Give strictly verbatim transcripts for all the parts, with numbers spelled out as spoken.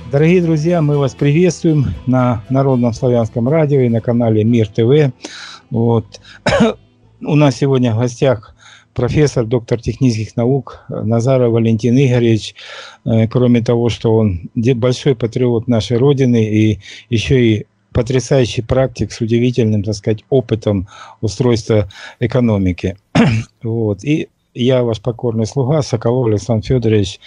Дорогие друзья, мы вас приветствуем на Народном славянском радио и на канале Мир ТВ. Вот. У нас сегодня в гостях профессор, доктор технических наук Назаров Валентин Игоревич. Кроме того, что он большой патриот нашей Родины и еще и потрясающий практик с удивительным, так сказать, опытом устройства экономики. Вот. И я, ваш покорный слуга, Соколов Александр Федорович,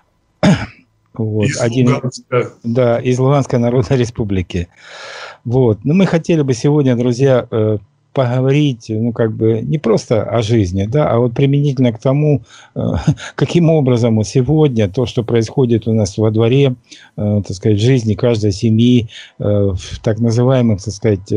вот, из, один, Луганска. Да, из Луганской Народной Республики. Вот. Но мы хотели бы сегодня, друзья, поговорить, ну, как бы, не просто о жизни, да, а вот применительно к тому, каким образом вот сегодня то, что происходит у нас во дворе, так сказать, в жизни каждой семьи, в так называемых, так сказать,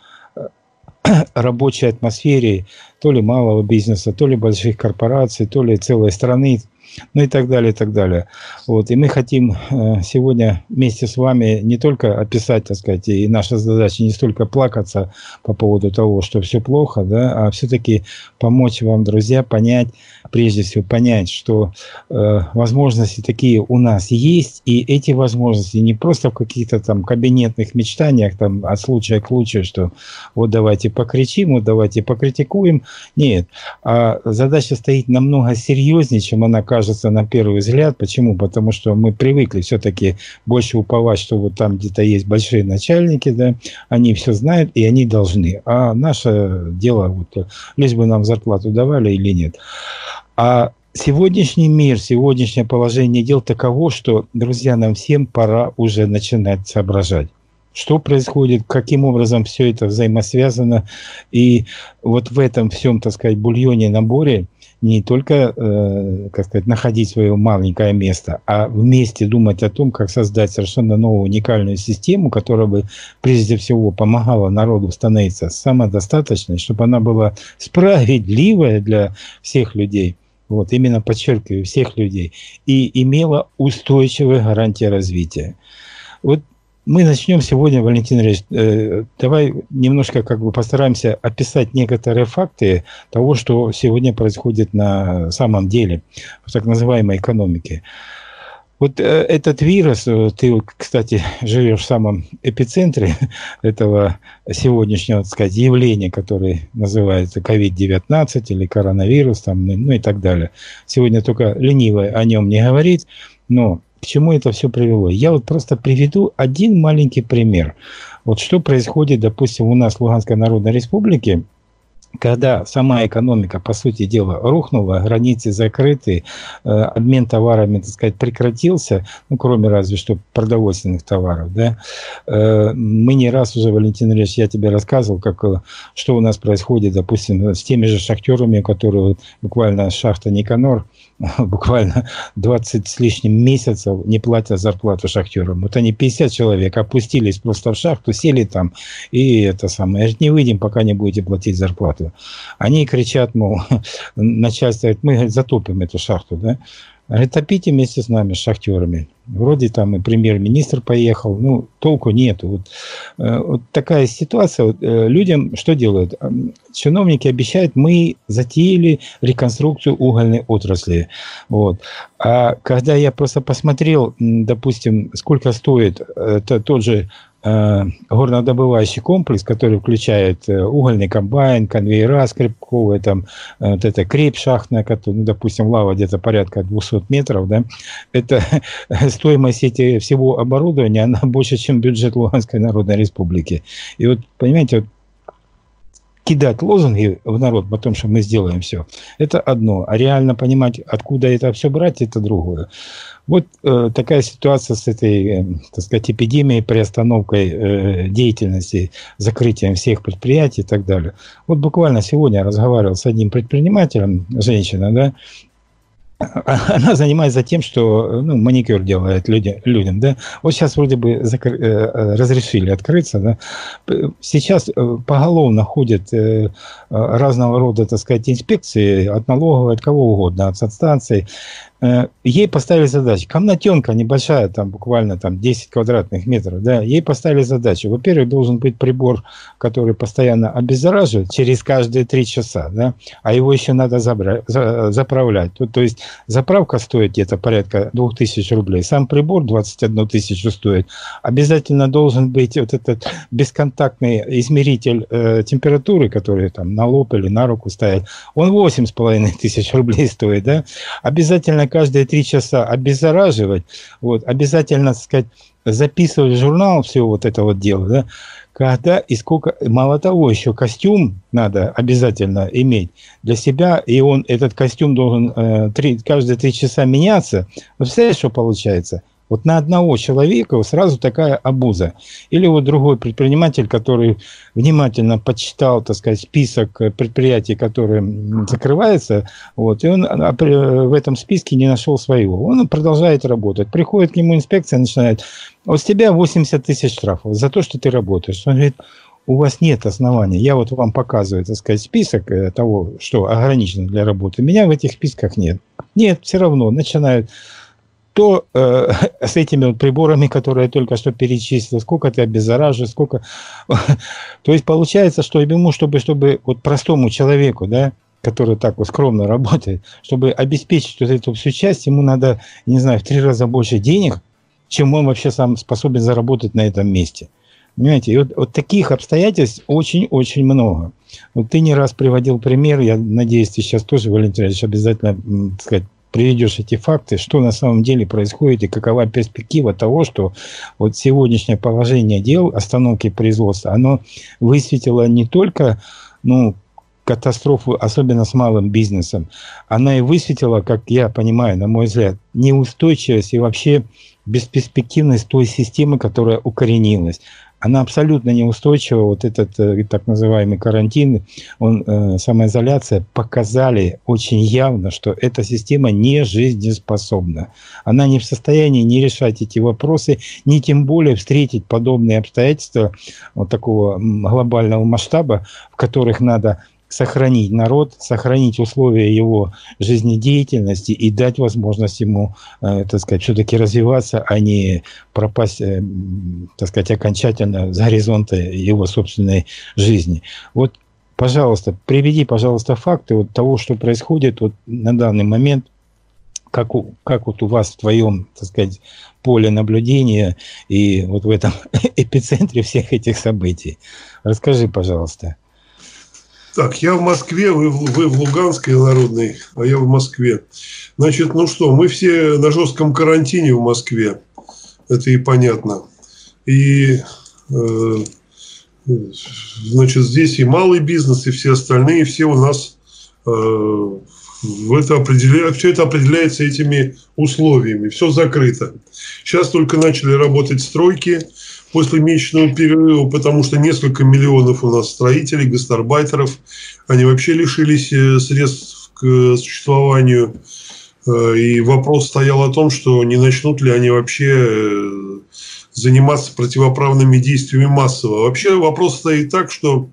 рабочей атмосфере, то ли малого бизнеса, то ли больших корпораций, то ли целой страны, ну и так далее, и так далее. Вот. И мы хотим сегодня вместе с вами не только описать, так сказать, и наша задача не столько плакаться по поводу того, что все плохо, да, а все-таки помочь вам, друзья, понять, прежде всего понять, что э, возможности такие у нас есть, и эти возможности не просто в каких-то там кабинетных мечтаниях, там, от случая к случаю, что вот давайте покричим, вот давайте покритикуем. Нет. А задача стоит намного серьезнее, чем она кажется на первый взгляд. Почему? Потому что мы привыкли все-таки больше уповать, что вот там где-то есть большие начальники, да, они все знают, и они должны. А наше дело, вот, лишь бы нам зарплату давали или нет. А сегодняшний мир, сегодняшнее положение дел таково, что, друзья, нам всем пора уже начинать соображать, что происходит, каким образом все это взаимосвязано. И вот в этом всем, так сказать, бульоне, наборе не только, э, как сказать, находить свое маленькое место, а вместе думать о том, как создать совершенно новую уникальную систему, которая бы прежде всего помогала народу становиться самодостаточной, чтобы она была справедливая для всех людей. Вот, именно подчеркиваю, всех людей, и имела устойчивые гарантии развития. Вот мы начнем сегодня, Валентин Ильич, э, давай немножко как бы постараемся описать некоторые факты того, что сегодня происходит на самом деле в так называемой экономике. Вот э, этот вирус, ты, кстати, живешь в самом эпицентре этого сегодняшнего, так сказать, явления, которое называется ковид девятнадцать или коронавирус, там, ну и так далее. Сегодня только лениво о нем не говорить, но к чему это все привело? Я вот просто приведу один маленький пример. Вот что происходит, допустим, у нас в Луганской Народной Республике, когда сама экономика, по сути дела, рухнула, границы закрыты, э, обмен товарами, так сказать, прекратился, ну, кроме разве что продовольственных товаров, да. Э, мы не раз уже, Валентин Ильич, я тебе рассказывал, как, что у нас происходит, допустим, с теми же шахтерами, которые буквально шахта Никанор, буквально двадцать с лишним месяцев не платят зарплату шахтерам. Вот они пятьдесят человек опустились просто в шахту, сели там, и это самое, не выйдем, пока не будете платить зарплату. Они кричат, мол, начальство говорит, мы, говорит, затопим эту шахту, да? Говорит, топите вместе с нами, с шахтерами. Вроде там и премьер-министр поехал, ну, толку нету. Вот, э, вот такая ситуация. Вот, э, людям что делают? Чиновники обещают, мы затеяли реконструкцию угольной отрасли. Вот. А когда я просто посмотрел, допустим, сколько стоит это тот же горнодобывающий комплекс, который включает угольный комбайн, конвейера скребковые, там, вот это крепь шахтная, которая, ну, допустим, лава где-то порядка двухсот метров, да, это стоимость эти, всего оборудования, она больше, чем бюджет Луганской Народной Республики. И вот, понимаете, вот, кидать лозунги в народ о том, что мы сделаем все, это одно. А реально понимать, откуда это все брать, это другое. Вот э, такая ситуация с этой, э, так сказать, эпидемией, приостановкой э, деятельности, закрытием всех предприятий и так далее. Вот буквально сегодня я разговаривал с одним предпринимателем, женщина, да, она занимается тем, что, ну, маникюр делает люди, людям, да. Вот сейчас вроде бы закр... разрешили открыться, да. Сейчас поголовно ходят разного рода, так сказать, инспекции от налоговой, от кого угодно, от санстанций. Ей поставили задачу. Комнатенка небольшая, там буквально там десять квадратных метров, да. Ей поставили задачу. Во-первых, должен быть прибор, который постоянно обеззараживает через каждые три часа, да. А его еще надо забра... заправлять. То, то есть Заправка стоит где-то порядка двух тысяч рублей. Сам прибор двадцать одну тысячу стоит. Обязательно должен быть вот этот бесконтактный измеритель э, температуры, который там на лоб или на руку ставят. Он восемь с половиной тысяч рублей стоит, да? Обязательно каждые три часа обеззараживать. Вот. Обязательно, так сказать, записывать в журнал все вот это вот дело, да? Когда и сколько, мало того, еще костюм надо обязательно иметь для себя, и он, этот костюм должен э, три, каждые три часа меняться. Вы представляете, что получается? Вот на одного человека сразу такая обуза. Или вот другой предприниматель, который внимательно почитал, так сказать, список предприятий, которые закрываются, вот, и он в этом списке не нашел своего. Он продолжает работать. Приходит к нему инспекция, начинает: вот с тебя восемьдесят тысяч штрафов за то, что ты работаешь. Он говорит: у вас нет оснований. Я вот вам показываю, так сказать, список того, что ограничено для работы. Меня в этих списках нет. Нет, все равно начинают... то э, с этими вот приборами, которые я только что перечислил, сколько ты обеззараживаешь, сколько... То есть получается, что ему, чтобы, чтобы вот простому человеку, да, который так вот скромно работает, чтобы обеспечить вот эту всю часть, ему надо, не знаю, в три раза больше денег, чем он вообще сам способен заработать на этом месте. Понимаете, и вот, вот таких обстоятельств очень-очень много. Вот ты не раз приводил пример, я надеюсь, ты сейчас тоже, Валентин Ильич, обязательно, так сказать, приведешь эти факты, что на самом деле происходит и какова перспектива того, что вот сегодняшнее положение дел, остановки производства, оно высветило не только, ну, катастрофу, особенно с малым бизнесом, она и высветила, как я понимаю, на мой взгляд, неустойчивость и вообще бесперспективность той системы, которая укоренилась. Она абсолютно неустойчива. Вот этот э, так называемый карантин, он, э, самоизоляция показали очень явно, что эта система не жизнеспособна. Она не в состоянии не решать эти вопросы, ни тем более встретить подобные обстоятельства вот такого глобального масштаба, в которых надо сохранить народ, сохранить условия его жизнедеятельности и дать возможность ему, э, так сказать, все-таки развиваться, а не пропасть, э, так сказать, окончательно с горизонта его собственной жизни. Вот, пожалуйста, приведи, пожалуйста, факты вот того, что происходит вот на данный момент, как, у, как вот у вас в твоем, так сказать, поле наблюдения и вот в этом эпицентре всех этих событий. Расскажи, пожалуйста. Так, я в Москве, вы, вы в Луганской народной, а я в Москве. Значит, ну что, мы все на жестком карантине в Москве. Это и понятно. И, э, значит, здесь и малый бизнес, и все остальные, все у нас э, в это определя... все это определяется этими условиями. Все закрыто. Сейчас только начали работать стройки после месячного перерыва, потому что несколько миллионов у нас строителей, гастарбайтеров, они вообще лишились средств к существованию. И вопрос стоял о том, что не начнут ли они вообще заниматься противоправными действиями массово. Вообще вопрос стоит так, что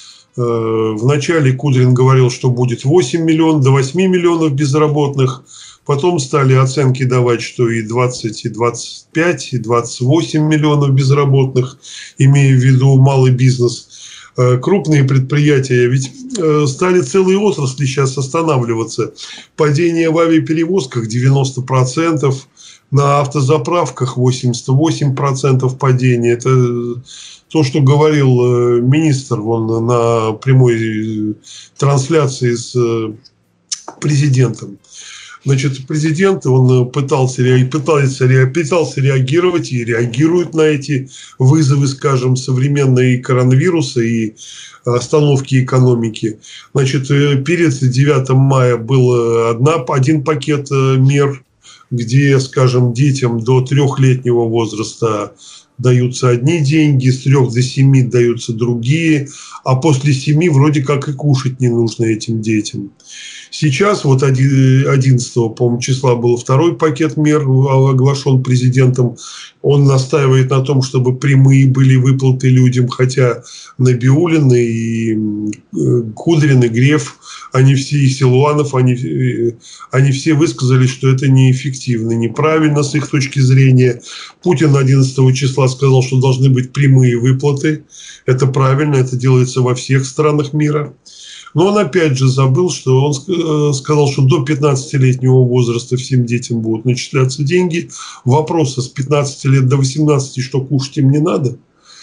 вначале Кудрин говорил, что будет восемь миллионов, до восьми миллионов безработных. Потом стали оценки давать, что и двадцать, и двадцать пять, и двадцать восемь миллионов безработных, имея в виду малый бизнес. Крупные предприятия, ведь стали целые отрасли сейчас останавливаться. Падение в авиаперевозках девяносто процентов, на автозаправках восемьдесят восемь процентов падения. Это то, что говорил министр вон, на прямой трансляции с президентом. Значит, президент, он пытался, пытался, пытался реагировать и реагирует на эти вызовы, скажем, современной коронавируса и остановки экономики. Значит, перед девятым мая был одна, один пакет мер, где, скажем, детям до трехлетнего возраста даются одни деньги, с трех до семи даются другие, а после семи вроде как и кушать не нужно этим детям. Сейчас, вот одиннадцатого, по-моему, числа был второй пакет мер оглашен президентом. Он настаивает на том, чтобы прямые были выплаты людям, хотя Набиуллин и Кудрин, и Греф, они все, и Силуанов, они, они все высказали, что это неэффективно, неправильно с их точки зрения. Путин одиннадцатого числа глава сказал, что должны быть прямые выплаты. Это правильно, это делается во всех странах мира. Но он опять же забыл, что он сказал, что до пятнадцатилетнего возраста всем детям будут начисляться деньги. Вопросы с пятнадцати лет до восемнадцати, что кушать им не надо.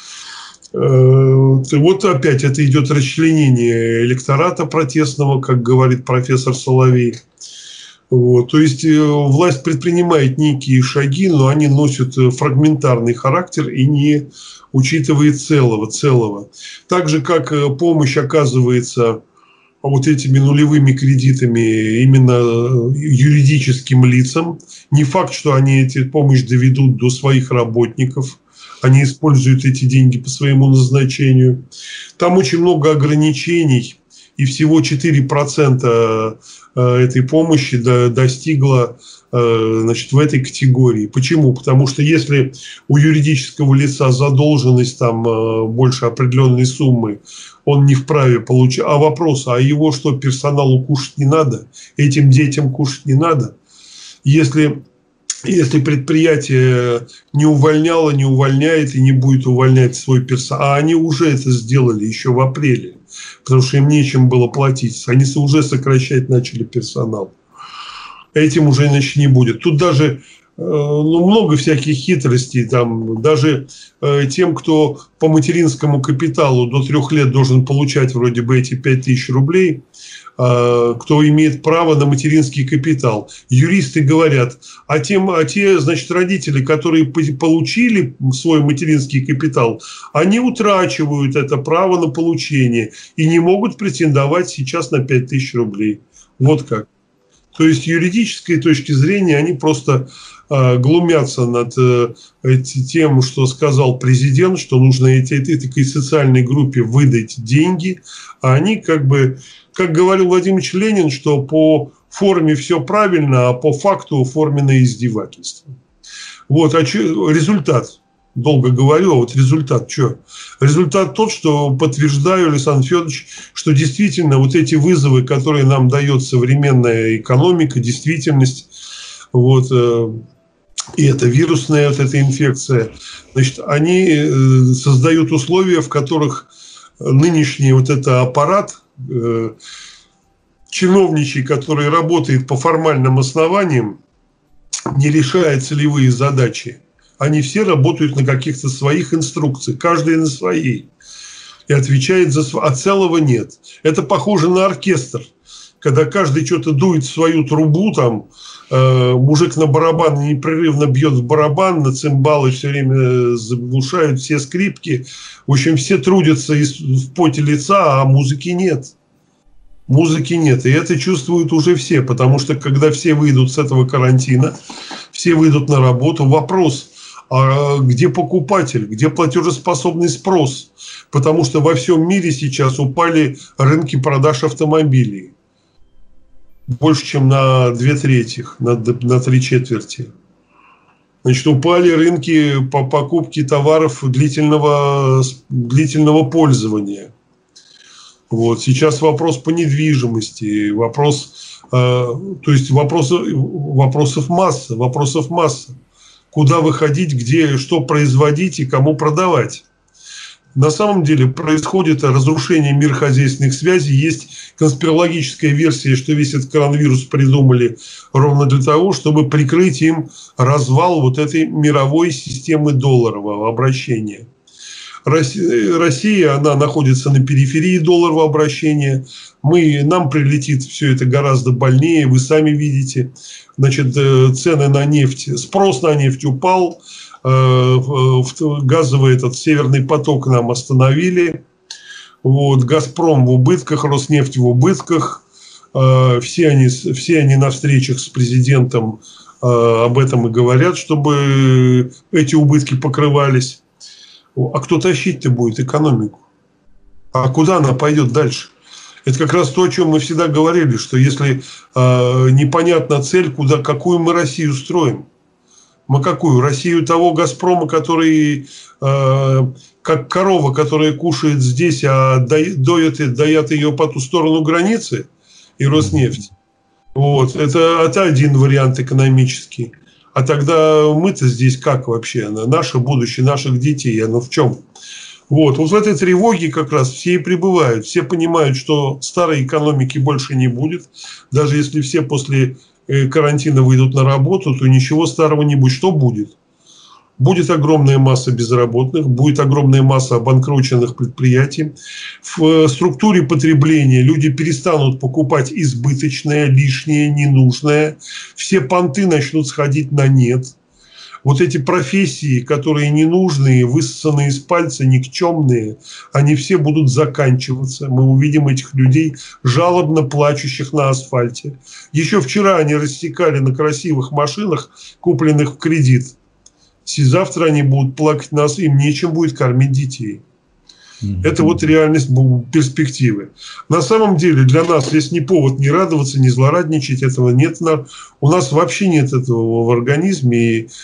Вот опять это идет расчленение электората протестного, как говорит профессор Соловей. Вот. То есть власть предпринимает некие шаги, но они носят фрагментарный характер и не учитывает целого, целого. Так же, как помощь оказывается вот этими нулевыми кредитами именно юридическим лицам. Не факт, что они эту помощь доведут до своих работников. Они используют эти деньги по своему назначению. Там очень много ограничений. И всего четыре процента этой помощи достигло, значит, в этой категории. Почему? Потому что если у юридического лица задолженность там больше определенной суммы, он не вправе получать. А вопрос, а его что, персоналу кушать не надо? Этим детям кушать не надо? Если, если предприятие не увольняло, не увольняет и не будет увольнять свой персонал, а они уже это сделали еще в апреле, потому что им нечем было платить. Они уже сокращать начали персонал. Этим уже иначе не будет. Тут даже ну, много всяких хитростей. Там, даже э, тем, кто по материнскому капиталу до трех лет должен получать вроде бы эти пять тысяч рублей, э, кто имеет право на материнский капитал. Юристы говорят, а, тем, а те, значит, родители, которые получили свой материнский капитал, они утрачивают это право на получение и не могут претендовать сейчас на пять тысяч рублей. Вот как. То есть, с юридической точки зрения они просто э, глумятся над э, тем, что сказал президент, что нужно этой, этой социальной группе выдать деньги. А они как бы, как говорил Владимир Ильич Ленин, что по форме все правильно, а по факту оформлено издевательство. Вот, а чё, результат. Долго говорю, а вот результат что? Результат тот, что подтверждаю, Александр Федорович, что действительно вот эти вызовы, которые нам дает современная экономика, действительность, вот, э, и это вирусная вот эта инфекция, значит, они э, создают условия, в которых нынешний вот этот аппарат э, чиновничий, который работает по формальным основаниям, не решает целевые задачи. Они все работают на каких-то своих инструкциях, каждый на своей. И отвечает за свое. А целого нет. Это похоже на оркестр. Когда каждый что-то дует в свою трубу, там, э, мужик на барабан непрерывно бьет в барабан, на цимбалы все время заглушают все скрипки. В общем, все трудятся в поте лица, а музыки нет. Музыки нет. И это чувствуют уже все. Потому что, когда все выйдут с этого карантина, все выйдут на работу, вопрос... А где покупатель, где платежеспособный спрос? Потому что во всем мире сейчас упали рынки продаж автомобилей. Больше, чем на две трети, на, на три четверти. Значит, упали рынки по покупке товаров длительного, длительного пользования. Вот. Сейчас вопрос по недвижимости, вопрос, э, то есть вопросов, вопросов масса, вопросов масса. Куда выходить, где, что производить и кому продавать. На самом деле происходит разрушение мирохозяйственных связей. Есть конспирологическая версия, что весь этот коронавирус придумали ровно для того, чтобы прикрыть им развал вот этой мировой системы долларового обращения. Россия, она находится на периферии долларового обращения. Мы, нам прилетит все это гораздо больнее, вы сами видите. Значит, цены на нефть, спрос на нефть упал, газовый этот северный поток нам остановили. Вот, «Газпром» в убытках, «Роснефть» в убытках. Все они, все они на встречах с президентом об этом и говорят, чтобы эти убытки покрывались. А кто тащить-то будет экономику? А куда она пойдет дальше? Это как раз то, о чем мы всегда говорили, что если э, непонятна цель, куда, какую мы Россию строим. Мы какую? Россию того «Газпрома», который э, как корова, которая кушает здесь, а доят, доят ее по ту сторону границы, и «Роснефть». Вот. Это, это один вариант экономический. А тогда мы-то здесь как вообще? Наше будущее, наших детей, оно в чем? Вот. вот в этой тревоге как раз все и пребывают. Все понимают, что старой экономики больше не будет. Даже если все после карантина выйдут на работу, то ничего старого не будет. Что будет? Будет огромная масса безработных, будет огромная масса обанкроченных предприятий. В структуре потребления люди перестанут покупать избыточное, лишнее, ненужное. Все понты начнут сходить на нет. Вот эти профессии, которые ненужные, высосанные из пальца, никчемные, они все будут заканчиваться. Мы увидим этих людей, жалобно плачущих на асфальте. Еще вчера они рассекали на красивых машинах, купленных в кредит. Завтра они будут плакать нас, им нечем будет кормить детей. Mm-hmm. Это вот реальность перспективы. На самом деле для нас есть не повод не радоваться, не злорадничать. Этого нет. У нас вообще нет этого в организме и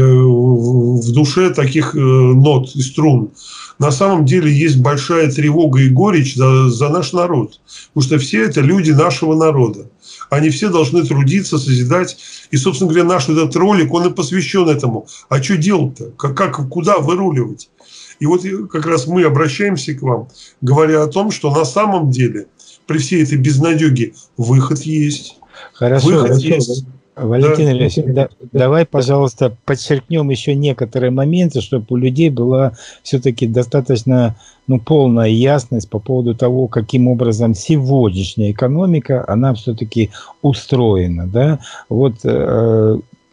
в душе таких нот и струн. На самом деле есть большая тревога и горечь за, за наш народ. Потому что все это люди нашего народа. Они все должны трудиться, созидать. И, собственно говоря, наш этот ролик, он и посвящен этому. А что делать-то? Как, как, куда выруливать? И вот как раз мы обращаемся к вам, говоря о том, что на самом деле при всей этой безнадеге выход есть. Хорошо, выход хорошо. есть. Валентин да. Ильич, да, давай, пожалуйста, подчеркнем еще некоторые моменты, чтобы у людей была все-таки достаточно ну, полная ясность по поводу того, каким образом сегодняшняя экономика, она все-таки устроена. Да? Вот э,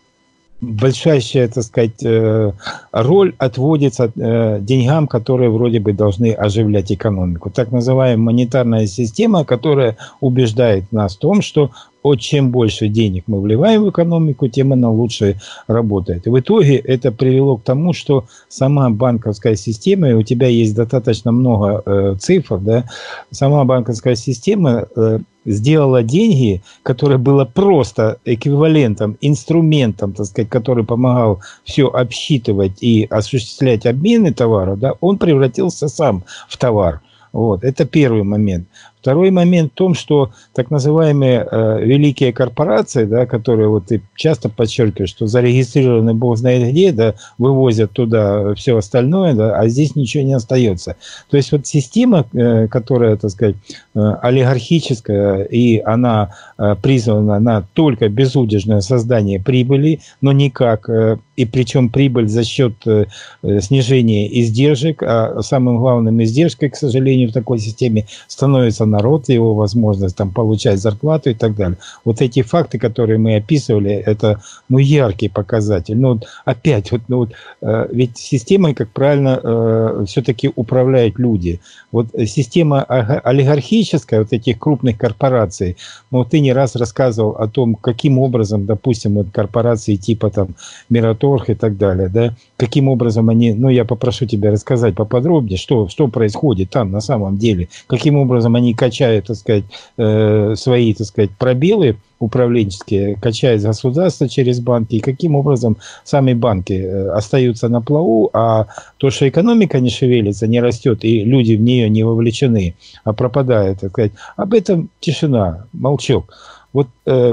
большая, так сказать, э, роль отводится э, деньгам, которые вроде бы должны оживлять экономику. Так называемая монетарная система, которая убеждает нас в том, что вот чем больше денег мы вливаем в экономику, тем она лучше работает. И в итоге это привело к тому, что сама банковская система, и у тебя есть достаточно много э, цифр, да, сама банковская система э, сделала деньги, которые было просто эквивалентом, инструментом, так сказать, который помогал все обсчитывать и осуществлять обмены товара, да, он превратился сам в товар. Вот. Это первый момент. Второй момент в том, что так называемые э, великие корпорации, да, которые вот ты часто подчеркиваешь, что зарегистрированы бог знает где, да, вывозят туда все остальное, да, а здесь ничего не остается. То есть вот система, э, которая, так сказать, э, олигархическая, и она э, призвана на только безудержное создание прибыли, но никак, э, и причем прибыль за счет э, снижения издержек, а самым главным издержкой, к сожалению, в такой системе становится народ, его возможность там получать зарплату и так далее. Вот эти факты, которые мы описывали, это ну, яркий показатель. Но вот опять, вот, ну, вот, э, ведь системой, как правильно, э, все-таки управляют люди. Вот система олигархическая, вот этих крупных корпораций, ну, ты не раз рассказывал о том, каким образом, допустим, вот корпорации типа там Мираторг и так далее, да, каким образом они, ну, я попрошу тебя рассказать поподробнее, что, что происходит там на самом деле, каким образом они качают, так сказать, э, свои, так сказать, пробелы управленческие, качают государство через банки, и каким образом сами банки э, остаются на плаву, а то, что экономика не шевелится, не растет, и люди в нее не вовлечены, а пропадают, так сказать, об этом тишина, молчок. Вот э,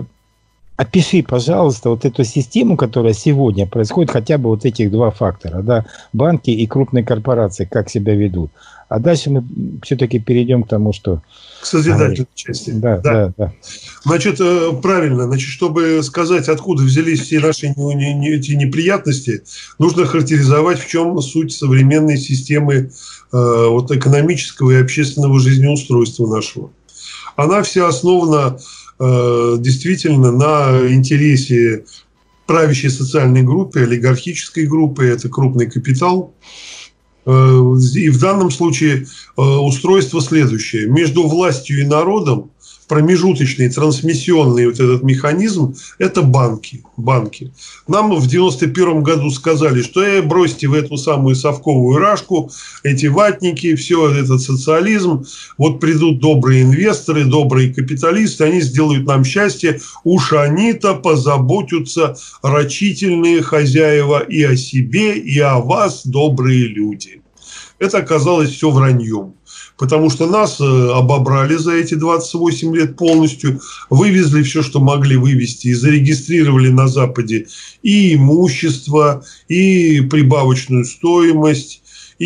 опиши, пожалуйста, вот эту систему, которая сегодня происходит, хотя бы вот этих два фактора, да, банки и крупные корпорации, как себя ведут. А дальше мы все-таки перейдем к тому, что... К созидательной части. Да, да, да, да. Значит, правильно. Значит, чтобы сказать, откуда взялись все наши эти неприятности, нужно характеризовать, в чем суть современной системы вот, экономического и общественного жизнеустройства нашего. Она вся основана действительно на интересе правящей социальной группы, олигархической группы, это крупный капитал. И в данном случае устройство следующее. Между властью и народом промежуточный, трансмиссионный вот этот механизм – это банки. банки. Нам в девяносто первом году сказали, что э, бросьте в эту самую совковую рашку, эти ватники, все, этот социализм. Вот придут добрые инвесторы, добрые капиталисты, они сделают нам счастье. Уж они-то позаботятся, рачительные хозяева, и о себе, и о вас, добрые люди. Это оказалось все враньем. Потому что нас обобрали за эти двадцать восемь лет полностью, вывезли все, что могли вывезти, и зарегистрировали на Западе и имущество, и прибавочную стоимость,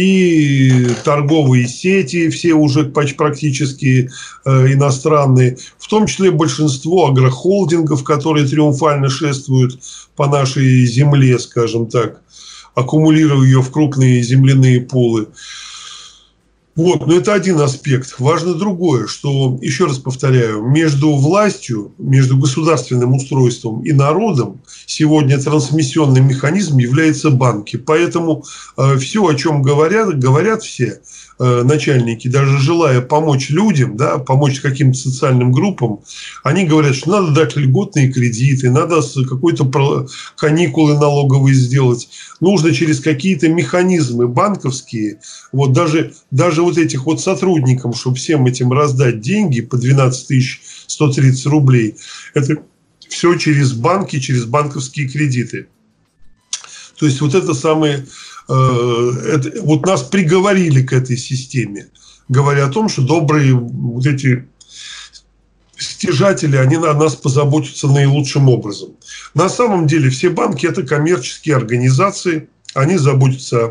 и торговые сети, все уже практически э, иностранные, в том числе большинство агрохолдингов, которые триумфально шествуют по нашей земле, скажем так, аккумулируя ее в крупные земляные пулы. Вот, но это один аспект. Важно другое, что, еще раз повторяю, между властью, между государственным устройством и народом сегодня трансмиссионным механизмом являются банки. Поэтому э, все, о чем говорят, говорят все э, начальники, даже желая помочь людям, да, помочь каким-то социальным группам, они говорят, что надо дать льготные кредиты, надо какой-то каникулы налоговые сделать. Нужно через какие-то механизмы банковские, вот даже, даже вот этих вот сотрудникам, чтобы всем этим раздать деньги по двенадцать тысяч сто тридцать рублей, это все через банки, через банковские кредиты. То есть вот это самое, э, это, вот нас приговорили к этой системе, говоря о том, что добрые вот эти стяжатели, они о нас позаботятся наилучшим образом. На самом деле все банки – это коммерческие организации, они заботятся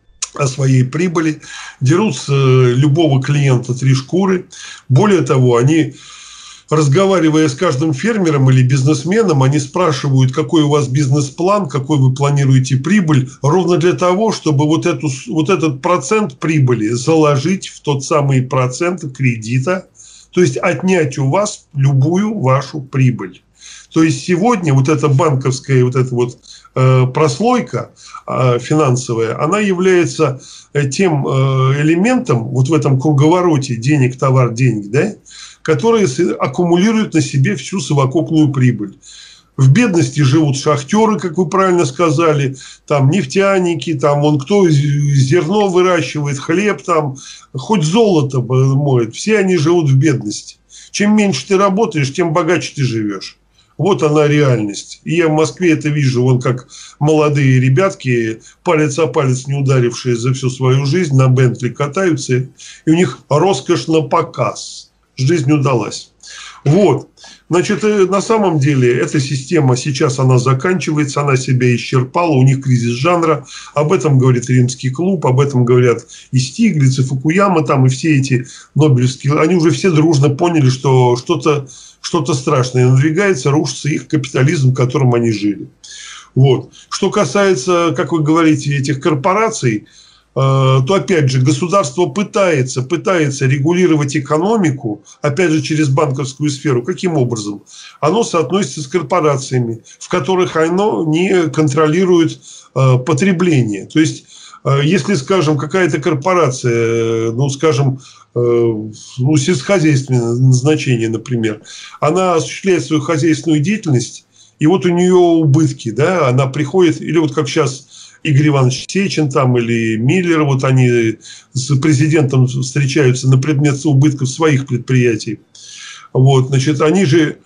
о своей прибыли, дерут с любого клиента три шкуры. Более того, они, разговаривая с каждым фермером или бизнесменом, они спрашивают, какой у вас бизнес-план, какой вы планируете прибыль, ровно для того, чтобы вот, эту, вот этот процент прибыли заложить в тот самый процент кредита, то есть отнять у вас любую вашу прибыль. То есть сегодня вот эта банковская вот эта вот э, прослойка э, финансовая, она является э, тем э, элементом вот в этом круговороте денег, товар, денег, да, которые аккумулируют на себе всю совокупную прибыль. В бедности живут шахтеры, как вы правильно сказали, там нефтяники, там вон кто зерно выращивает, хлеб, там хоть золото моет. Все они живут в бедности. Чем меньше ты работаешь, тем богаче ты живешь. Вот она реальность. И я в Москве это вижу, вон как молодые ребятки, палец о палец не ударившие за всю свою жизнь, на Бентли катаются, и у них роскошь на показ. Жизнь удалась. Вот. Значит, на самом деле, эта система сейчас, она заканчивается, она себя исчерпала, у них кризис жанра, об этом говорит Римский клуб, об этом говорят и Стиглиц, и Фукуяма, там, и все эти нобелевские, они уже все дружно поняли, что что-то что-то страшное надвигается, рушится их капитализм, в котором они жили. Вот. Что касается, как вы говорите, этих корпораций, то, опять же, государство пытается, пытается регулировать экономику, опять же, через банковскую сферу. Каким образом? Оно соотносится с корпорациями, в которых оно не контролирует э, потребление. То есть, э, если, скажем, какая-то корпорация, ну, скажем, э, ну, сельскохозяйственное назначение, например, она осуществляет свою хозяйственную деятельность, и вот у нее убытки, да, она приходит, или вот как сейчас Игорь Иванович Сечин там, или Миллер, вот они с президентом встречаются на предмет убытков своих предприятий. Вот, значит, они же,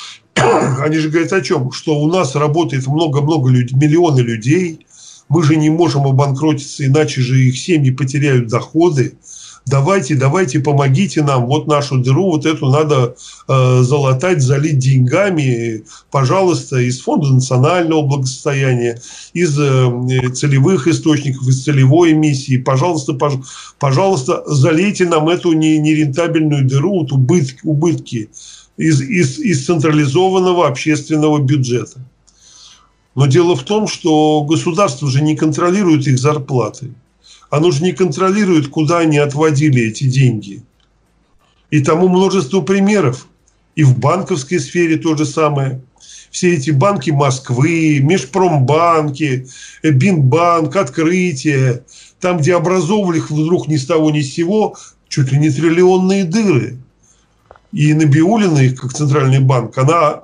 они же говорят о чем? Что у нас работает много-много людей, миллионы людей, мы же не можем обанкротиться, иначе же их семьи потеряют доходы. Давайте, давайте, помогите нам, вот нашу дыру, вот эту надо э, залатать, залить деньгами, пожалуйста, из Фонда национального благосостояния, из э, целевых источников, из целевой эмиссии, пожалуйста, пож, пожалуйста, залейте нам эту не, нерентабельную дыру, вот убытки, убытки из, из, из централизованного общественного бюджета. Но дело в том, что государство же не контролирует их зарплаты. Оно же не контролирует, куда они отводили эти деньги. И тому множество примеров. И в банковской сфере то же самое. Все эти банки Москвы, Межпромбанки, Бинбанк, Открытие, там, где образовывали их вдруг ни с того ни с сего, чуть ли не триллионные дыры. И Набиуллина, их как центральный банк, она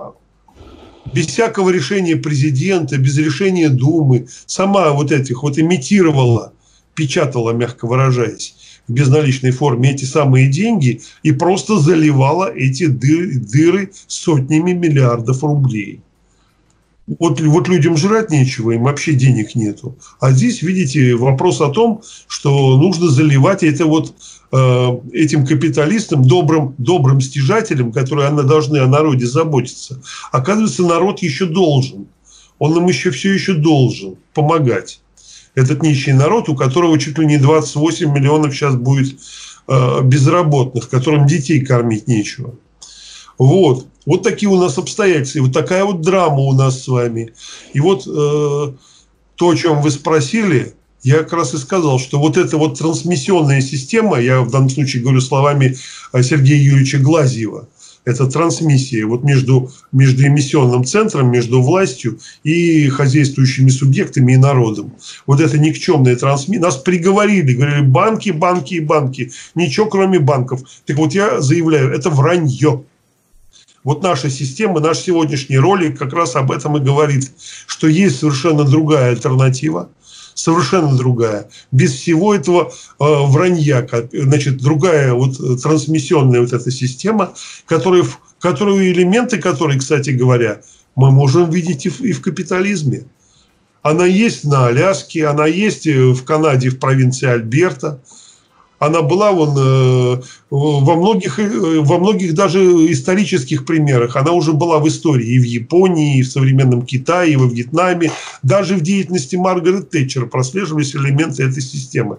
без всякого решения президента, без решения Думы, сама вот этих вот имитировала, печатала, мягко выражаясь, в безналичной форме эти самые деньги и просто заливала эти дыры, дыры сотнями миллиардов рублей. Вот, вот людям жрать нечего, им вообще денег нету. А здесь, видите, вопрос о том, что нужно заливать это вот э, этим капиталистам, добрым, добрым стяжателям, которые должны о народе заботиться. Оказывается, народ еще должен. Он нам еще все еще должен помогать. Этот нищий народ, у которого чуть ли не двадцать восемь миллионов сейчас будет э, безработных, которым детей кормить нечего. Вот. Вот такие у нас обстоятельства. И вот такая вот драма у нас с вами. И вот э, то, о чем вы спросили, я как раз и сказал, что вот эта вот трансмиссионная система, я в данном случае говорю словами Сергея Юрьевича Глазьева, это трансмиссия вот между, между эмиссионным центром, между властью и хозяйствующими субъектами и народом. Вот это никчемная трансмиссия. Нас приговорили, говорили, банки, банки и банки. Ничего, кроме банков. Так вот, я заявляю, это вранье. Вот наша система, наш сегодняшний ролик как раз об этом и говорит, что есть совершенно другая альтернатива, совершенно другая, без всего этого э, вранья, значит, другая вот трансмиссионная вот эта система, которая, которую элементы, которые, кстати говоря, мы можем видеть и в, и в капитализме. Она есть на Аляске, она есть в Канаде, в провинции Альберта. Она была вон, э, во, многих, э, во многих даже исторических примерах. Она уже была в истории и в Японии, и в современном Китае, и во Вьетнаме. Даже в деятельности Маргарет Тэтчер прослеживались элементы этой системы.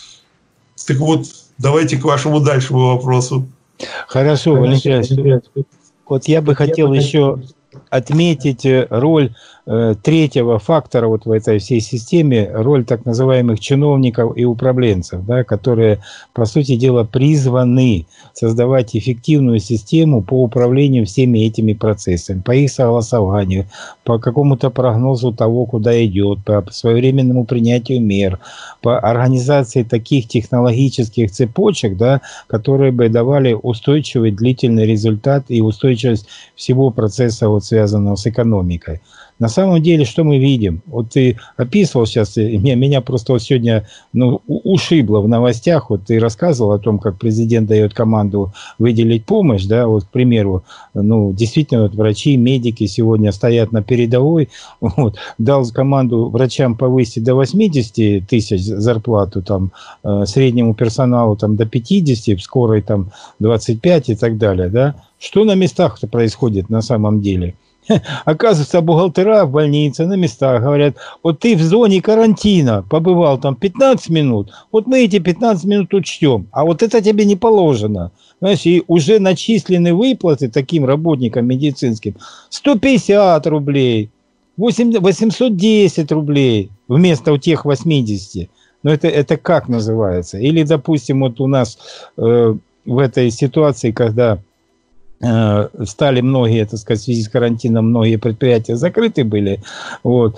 Так вот, давайте к вашему дальшему вопросу. Хорошо, Валентин. Вот я бы хотел еще отметить роль э, третьего фактора вот в этой всей системе, роль так называемых чиновников и управленцев, да, которые, по сути дела, призваны создавать эффективную систему по управлению всеми этими процессами, по их согласованию, по какому-то прогнозу того, куда идет, по своевременному принятию мер, по организации таких технологических цепочек, да, которые бы давали устойчивый длительный результат и устойчивость всего процесса, вот, связанного с экономикой. На самом деле, что мы видим? Вот ты описывал сейчас, меня, меня просто вот сегодня ну, ушибло в новостях, вот ты рассказывал о том, как президент дает команду выделить помощь, да, вот, к примеру, ну, действительно, вот врачи, медики сегодня стоят на передовой, вот, дал команду врачам повысить до восьмидесяти тысяч зарплату, там, э, среднему персоналу там, до пятидесяти, в скорой там двадцать пять и так далее, да. Что на местах-то происходит на самом деле? Оказывается, бухгалтера в больнице на местах говорят, вот ты в зоне карантина побывал там пятнадцать минут, вот мы эти пятнадцать минут учтем, а вот это тебе не положено. Знаешь, и уже начислены выплаты таким работникам медицинским сто пятьдесят рублей, восемьсот десять рублей вместо тех восьмидесяти. Но это, это как называется? Или, допустим, вот у нас э, в этой ситуации, когда стали многие, так сказать, в связи с карантином, многие предприятия закрыты были, вот,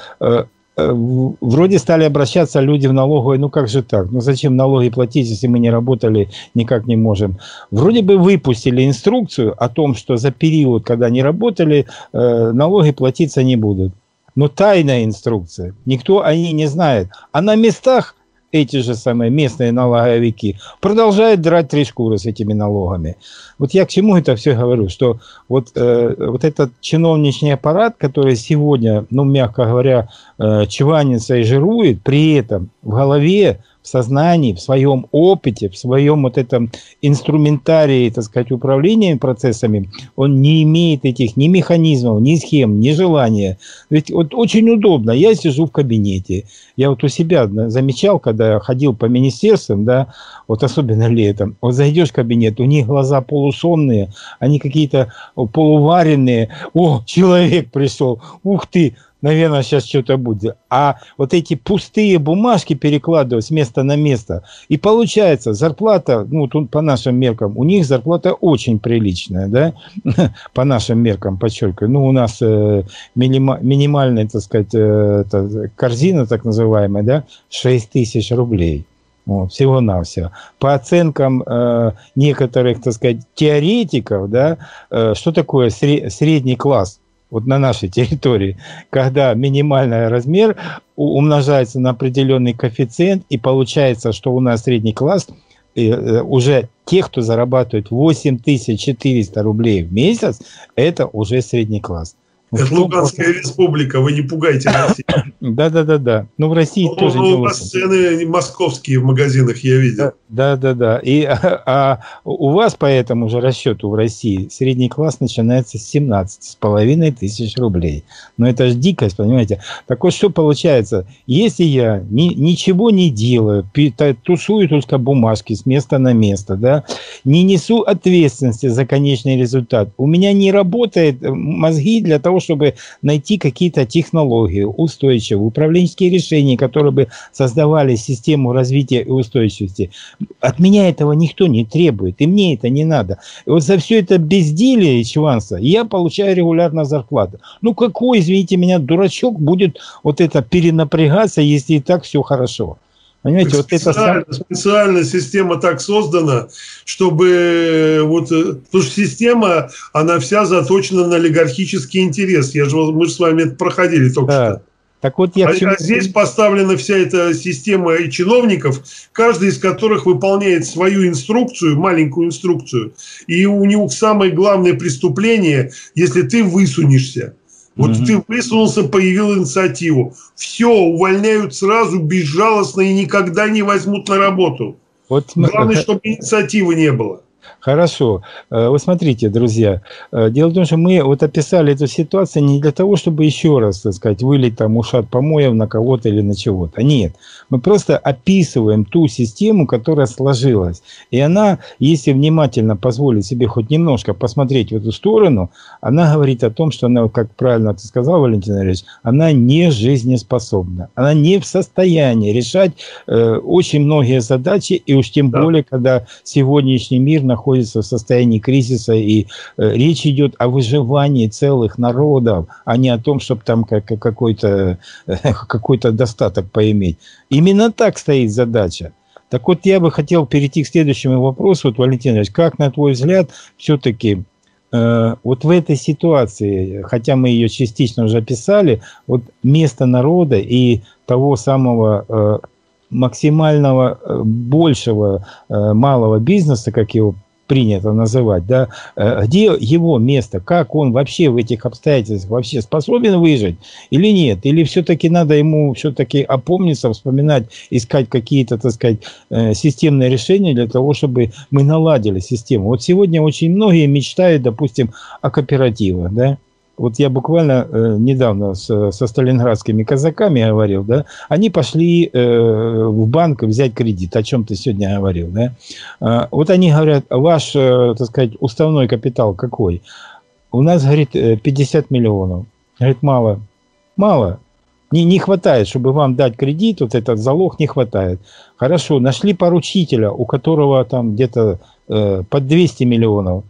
вроде стали обращаться люди в налоговую, ну как же так, ну зачем налоги платить, если мы не работали, никак не можем. Вроде бы выпустили инструкцию о том, что за период, когда не работали, налоги платиться не будут. Но тайная инструкция, никто о ней не знает. А на местах эти же самые местные налоговики продолжают драть три шкуры с этими налогами. Вот я к чему это все говорю, что вот, э, вот этот чиновничный аппарат, который сегодня, ну, мягко говоря, э, чванится и жирует, при этом в голове, в сознании, в своем опыте, в своем вот этом инструментарии, так сказать, управления процессами, он не имеет этих ни механизмов, ни схем, ни желания. Ведь вот очень удобно. Я сижу в кабинете. Я вот у себя замечал, когда я ходил по министерствам, да, вот особенно летом, вот зайдешь в кабинет, у них глаза полусонные, они какие-то полуваренные. О, человек пришел, ух ты! Наверное, сейчас что-то будет. А вот эти пустые бумажки перекладывать с места на место. И получается, зарплата, ну, тут по нашим меркам, у них зарплата очень приличная, да, по нашим меркам, подчеркиваю. Ну, у нас э, минима, минимальная, так сказать, э, это, корзина, так называемая, да, шесть тысяч рублей. Вот, всего-навсего. По оценкам э, некоторых, так сказать, теоретиков, да, э, что такое сре- средний класс? Вот на нашей территории, когда минимальный размер умножается на определенный коэффициент, и получается, что у нас средний класс, уже те, кто зарабатывает восемь тысяч четыреста рублей в месяц, это уже средний класс. Это Луганская республика, вы не пугайте Россию. Да-да-да-да. Ну, в России ну, тоже... Ну, у вас цены московские в магазинах, я видел. Да-да-да. И а, а у вас по этому же расчету в России средний класс начинается с семнадцати с половиной тысяч рублей. Но это же дикость, понимаете? Так вот, что получается? Если я ни, ничего не делаю, тусую только бумажки с места на место, да, не несу ответственности за конечный результат, у меня не работает мозги для того, чтобы найти какие-то технологии устойчивые, управленческие решения, которые бы создавали систему развития и устойчивости. От меня этого никто не требует, и мне это не надо. И вот за все это безделие и чванство я получаю регулярно зарплату. Ну какой, извините меня, дурачок будет вот это перенапрягаться, если и так все хорошо? Понимаете, вот специально, это... специально система так создана, чтобы вот, потому что система, она вся заточена на олигархический интерес. Я же, мы же с вами это проходили только да. что. Так вот я а, а здесь поставлена вся эта система чиновников, каждый из которых выполняет свою инструкцию, маленькую инструкцию, и у него самое главное преступление, если ты высунешься. Вот mm-hmm. ты высунулся, появил инициативу. Все, увольняют сразу, безжалостно и никогда не возьмут на работу. Вот, главное, чтобы инициативы не было. Хорошо. Вы смотрите, друзья, дело в том, что мы вот описали эту ситуацию не для того, чтобы еще раз, так сказать, вылить там ушат помоев на кого-то или на чего-то. Нет. Мы просто описываем ту систему, которая сложилась. И она, если внимательно позволить себе хоть немножко посмотреть в эту сторону, она говорит о том, что она, как правильно ты сказал, Валентин Ильич, она не жизнеспособна. Она не в состоянии решать э, очень многие задачи, и уж тем да. более, когда сегодняшний мир находится в состоянии кризиса, и э, речь идет о выживании целых народов, а не о том, чтобы там как, какой-то э, какой-то достаток поиметь. Именно так стоит задача. Так вот, я бы хотел перейти к следующему вопросу. Вот, Валентин Ильич, как, на твой взгляд, все-таки э, вот в этой ситуации, хотя мы ее частично уже описали, вот место народа и того самого э, максимального э, большего э, малого бизнеса, как его принято называть, да, где его место, как он вообще в этих обстоятельствах вообще способен выжить или нет, или все-таки надо ему все-таки опомниться, вспоминать, искать какие-то, так сказать, системные решения для того, чтобы мы наладили систему. Вот сегодня очень многие мечтают, допустим, о кооперативах, да. Вот я буквально э, недавно с, со сталинградскими казаками говорил, да, они пошли э, в банк взять кредит, о чем ты сегодня говорил, да. А, вот они говорят, ваш, э, так сказать, уставной капитал какой? У нас, говорит, пятьдесят миллионов. Говорит, мало, мало. Не, не хватает, чтобы вам дать кредит, вот этот залог не хватает. Хорошо, нашли поручителя, у которого там где-то э, под двести миллионов.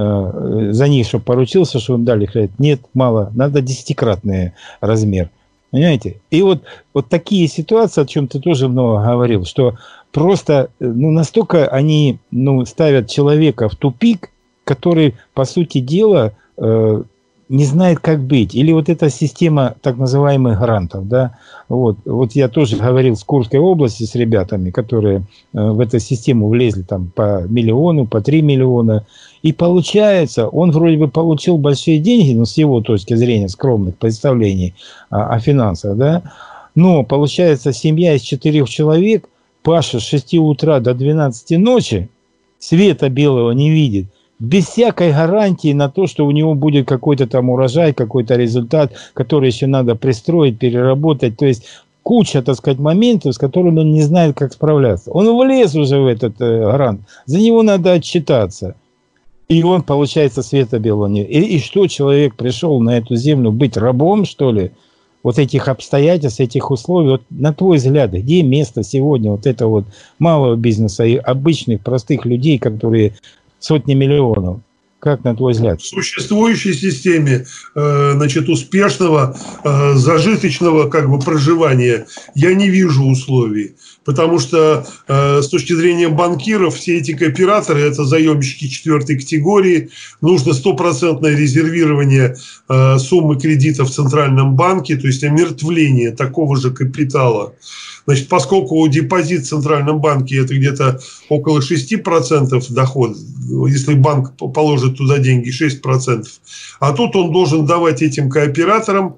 За них, чтобы поручился, что им дали, говорят, нет, мало, надо десятикратный размер. Понимаете? И вот, вот такие ситуации, о чем ты тоже много говорил, что просто ну, настолько они ну, ставят человека в тупик, который, по сути дела, э, не знает, как быть. Или вот эта система так называемых грантов. Да? Вот, вот я тоже говорил с Курской области с ребятами, которые э, в эту систему влезли там, по миллиону, по три миллиона. И получается, он вроде бы получил большие деньги, но с его точки зрения скромных представлений о, о финансах, да, но получается, семья из четырех человек, Паша с шести утра до двенадцати ночи, света белого не видит, без всякой гарантии на то, что у него будет какой-то там урожай, какой-то результат, который еще надо пристроить, переработать, то есть куча, так сказать, моментов, с которыми он не знает, как справляться. Он влез уже в этот э, грант, за него надо отчитаться. И он, получается, света белого нет. И, и что, человек пришел на эту землю быть рабом, что ли? Вот этих обстоятельств, этих условий. Вот на твой взгляд, где место сегодня вот этого вот малого бизнеса и обычных простых людей, которые сотни миллионов? Как на твой взгляд? В существующей системе э, значит, успешного, э, зажиточного как бы, проживания я не вижу условий. Потому что э, с точки зрения банкиров все эти кооператоры – это заемщики четвертой категории. Нужно стопроцентное резервирование э, суммы кредита в Центральном банке, то есть омертвление такого же капитала. Значит, поскольку депозит в Центральном банке это где-то около шесть процентов доход, если банк положит туда деньги, шесть процентов, а тут он должен давать этим кооператорам,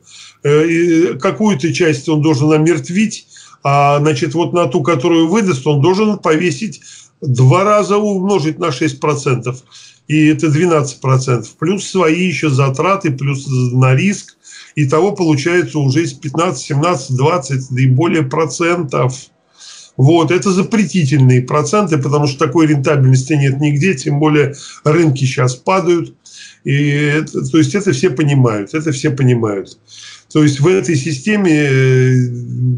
э, какую-то часть он должен омертвить, а значит, вот на ту, которую выдаст, он должен повесить два раза, умножить на шесть процентов. И это двенадцать процентов. Плюс свои еще затраты, плюс на риск. Итого получается уже из пятнадцать, семнадцать, двадцать и более процентов. Вот, это запретительные проценты, потому что такой рентабельности нет нигде, тем более рынки сейчас падают. И это, то есть это все понимают, это все понимают. То есть в этой системе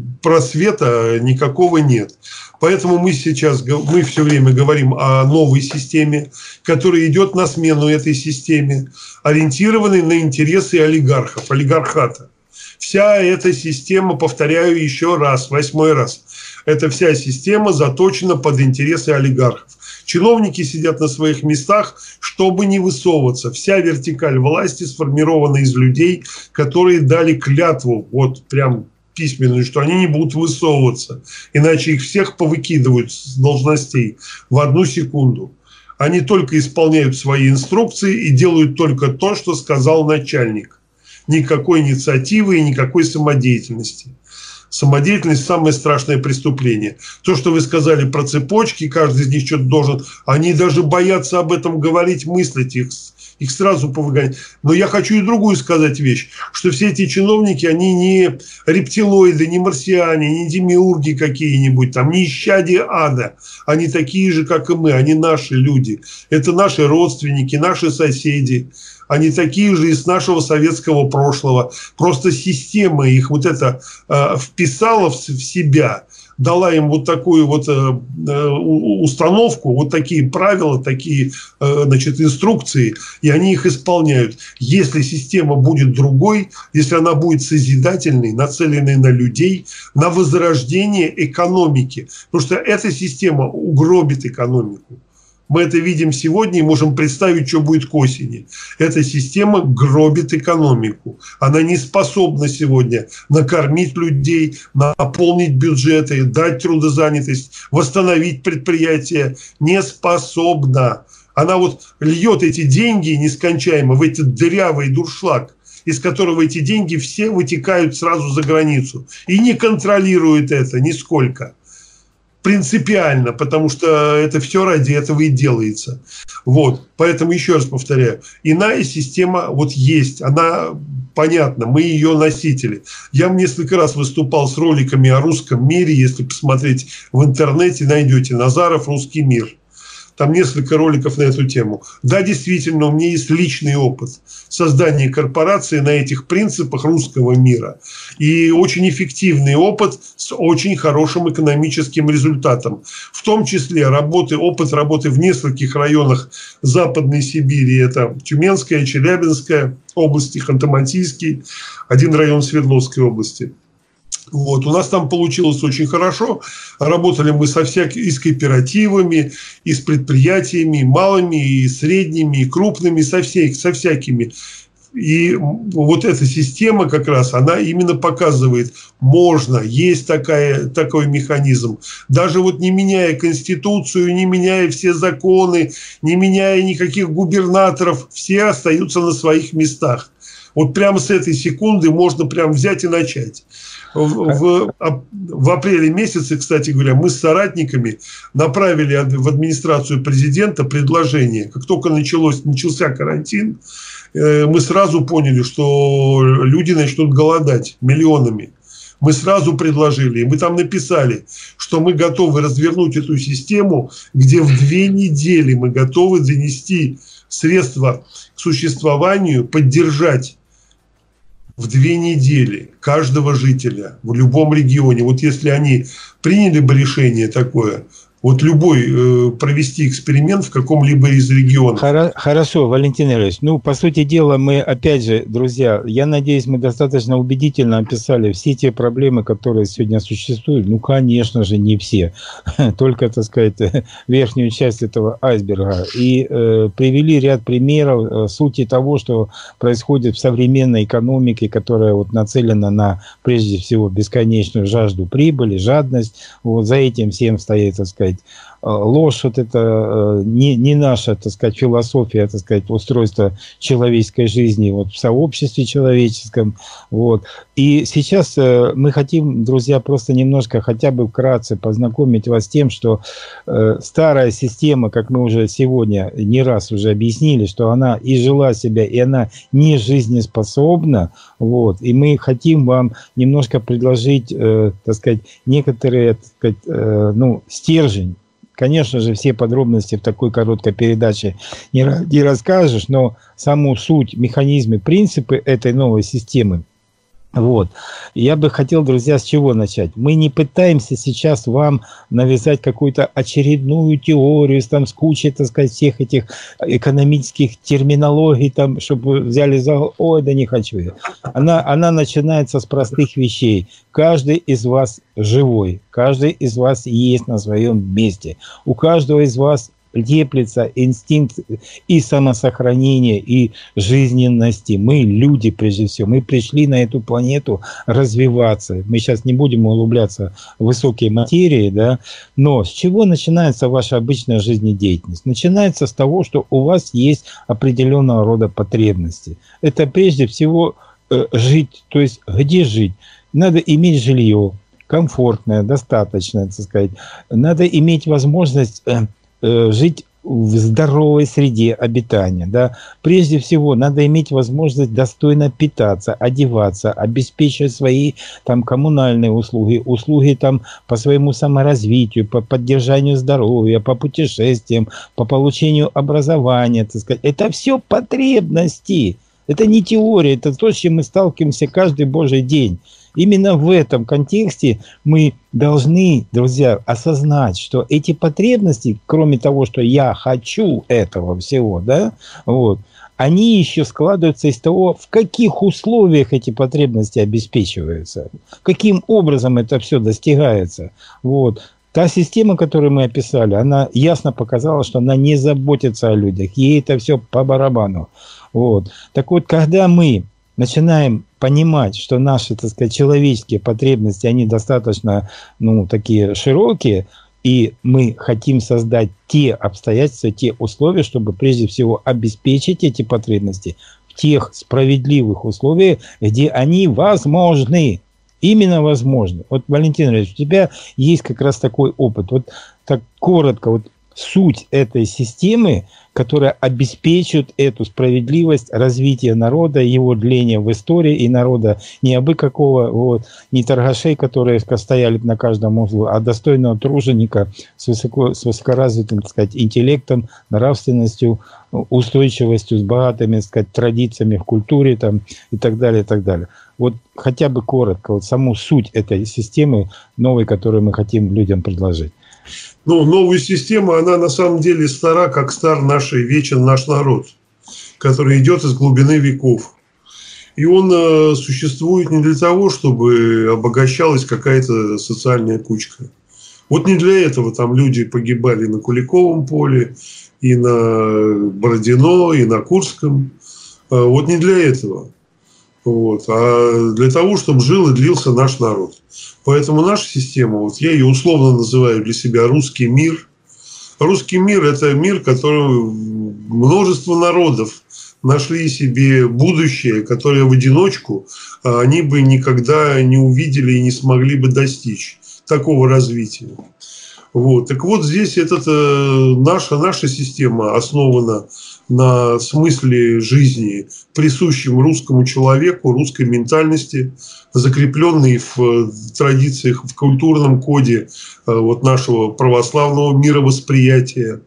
просвета никакого нет. Поэтому мы сейчас, мы все время говорим о новой системе, которая идет на смену этой системе, ориентированной на интересы олигархов, олигархата. Вся эта система, повторяю еще раз, восьмой раз, эта вся система заточена под интересы олигархов. Чиновники сидят на своих местах, чтобы не высовываться. Вся вертикаль власти сформирована из людей, которые дали клятву, вот прям письменную, что они не будут высовываться. Иначе их всех повыкидывают с должностей в одну секунду. Они только исполняют свои инструкции и делают только то, что сказал начальник. Никакой инициативы и никакой самодеятельности. Самодеятельность – самое страшное преступление. То, что вы сказали про цепочки, каждый из них что-то должен, они даже боятся об этом говорить, мыслить, их, их сразу повыгонять. Но я хочу и другую сказать вещь, что все эти чиновники, они не рептилоиды, не марсиане, не демиурги какие-нибудь, там, не исчадия ада. Они такие же, как и мы, они наши люди. Это наши родственники, наши соседи. Они такие же из нашего советского прошлого. Просто система их вот это э, вписала в, в себя, дала им вот такую вот э, установку, вот такие правила, такие э, значит, инструкции, и они их исполняют. Если система будет другой, если она будет созидательной, нацеленной на людей, на возрождение экономики, потому что эта система угробит экономику. Мы это видим сегодня и можем представить, что будет к осени. Эта система гробит экономику. Она не способна сегодня накормить людей, наполнить бюджеты, дать трудозанятость, восстановить предприятия. Не способна. Она вот льет эти деньги нескончаемо в этот дырявый дуршлаг, из которого эти деньги все вытекают сразу за границу. И не контролирует это нисколько. Принципиально, потому что это все ради этого и делается. Вот. Поэтому еще раз повторяю, иная система вот есть, она понятна, мы ее носители. Я несколько раз выступал с роликами о русском мире, если посмотреть в интернете, найдете Назаров «Русский мир». Там несколько роликов на эту тему. Да, действительно, у меня есть личный опыт создания корпорации на этих принципах русского мира. И очень эффективный опыт с очень хорошим экономическим результатом. В том числе работы, опыт работы в нескольких районах Западной Сибири. Это Тюменская, Челябинская области, Ханты-Мансийский, один район Свердловской области. Вот. У нас там получилось очень хорошо. Работали мы со всякими, и с кооперативами, и с предприятиями, и малыми, и средними, и крупными, со, всей, со всякими. И вот эта система как раз, она именно показывает, можно, есть такая, такой механизм. Даже вот не меняя Конституцию, не меняя все законы, не меняя никаких губернаторов, все остаются на своих местах. Вот прямо с этой секунды можно прям взять и начать. В, в, в апреле месяце, кстати говоря, мы с соратниками направили в администрацию президента предложение. Как только началось, начался карантин, мы сразу поняли, что люди начнут голодать миллионами. Мы сразу предложили, и мы там написали, что мы готовы развернуть эту систему, где в две недели мы готовы донести средства к существованию, поддержать в две недели каждого жителя в любом регионе. Вот если они приняли бы решение такое, Вот любой э, провести эксперимент в каком-либо из регионов. Хорошо, Валентин Ильич. Ну, по сути дела, мы, опять же, друзья, я надеюсь, мы достаточно убедительно описали все те проблемы, которые сегодня существуют. Ну, конечно же, не все. Только, так сказать, верхнюю часть этого айсберга. И э, привели ряд примеров э, сути того, что происходит в современной экономике, которая вот нацелена на, прежде всего, бесконечную жажду прибыли, жадность. Вот за этим всем стоит, так сказать, ложь, вот это не, не наша, так сказать, философия, так сказать, устройства человеческой жизни вот в сообществе человеческом. Вот. И сейчас мы хотим, друзья, просто немножко хотя бы вкратце познакомить вас с тем, что э, старая система, как мы уже сегодня не раз уже объяснили, что она изжила себя, и она не жизнеспособна. Вот. И мы хотим вам немножко предложить, э, так сказать, некоторые, так сказать, э, ну, стержень. Конечно же, все подробности в такой короткой передаче не, не расскажешь, но саму суть, механизмы, принципы этой новой системы. Вот. Я бы хотел, друзья, с чего начать? Мы не пытаемся сейчас вам навязать какую-то очередную теорию там, с кучей, так сказать, всех этих экономических терминологий, там, чтобы взяли за... Ой, да не хочу я. Она, она начинается с простых вещей. Каждый из вас живой, каждый из вас есть на своем месте. У каждого из вас теплится инстинкт и самосохранения, и жизненности. Мы люди, прежде всего. Мы пришли на эту планету развиваться. Мы сейчас не будем углубляться в высокие материи, да? Но с чего начинается ваша обычная жизнедеятельность? Начинается с того, что у вас есть определенного рода потребности. Это прежде всего э, жить. То есть где жить? Надо иметь жилье, комфортное, достаточное, так сказать. Надо иметь возможность э, жить в здоровой среде обитания. Да? Прежде всего, надо иметь возможность достойно питаться, одеваться, обеспечивать свои там, коммунальные услуги, услуги там, по своему саморазвитию, по поддержанию здоровья, по путешествиям, по получению образования. Так сказать. Это все потребности. Это не теория, это то, с чем мы сталкиваемся каждый божий день. Именно в этом контексте мы должны, друзья, осознать, что эти потребности, кроме того, что я хочу этого всего, да, вот, они еще складываются из того, в каких условиях эти потребности обеспечиваются, каким образом это все достигается. Вот. Та система, которую мы описали, она ясно показала, что она не заботится о людях, ей это все по барабану. Вот. Так вот, когда мы начинаем понимать, что наши, так сказать, человеческие потребности, они достаточно, ну, такие широкие, и мы хотим создать те обстоятельства, те условия, чтобы прежде всего обеспечить эти потребности в тех справедливых условиях, где они возможны. Именно возможны. Вот, Валентин Ильич, у тебя есть как раз такой опыт. Вот так коротко, вот суть этой системы, которая обеспечит эту справедливость развития народа, его дления в истории, и народа не абы какого, вот, не торгашей, которые стояли на каждом углу, а достойного труженика с, высоко, с высокоразвитым, так сказать, интеллектом, нравственностью, устойчивостью, с богатыми, так сказать, традициями в культуре там, и так далее, и так далее. Вот хотя бы коротко, вот саму суть этой системы новой, которую мы хотим людям предложить. Ну, новая система, она на самом деле стара, как стар наш вечен наш народ, который идет из глубины веков. И он э, существует не для того, чтобы обогащалась какая-то социальная кучка. Вот не для этого там люди погибали на Куликовом поле, и на Бородино, и на Курском. Э, вот не для этого. Вот, а для того, чтобы жил и длился наш народ. Поэтому наша система, вот я ее условно называю для себя русский мир. Русский мир – это мир, который множество народов нашли себе будущее, которое в одиночку они бы никогда не увидели и не смогли бы достичь такого развития. Вот. Так вот, здесь этот, наша, наша система основана на смысле жизни, присущем русскому человеку, русской ментальности, закрепленной в традициях, в культурном коде вот, нашего православного мировосприятия.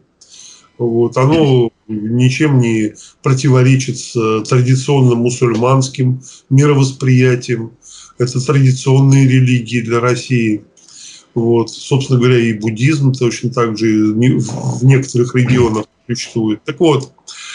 Вот. Оно ничем не противоречит традиционным мусульманским мировосприятиям. Это традиционные религии для России. Вот, собственно говоря, и буддизм точно так же в некоторых регионах существует. Так вот,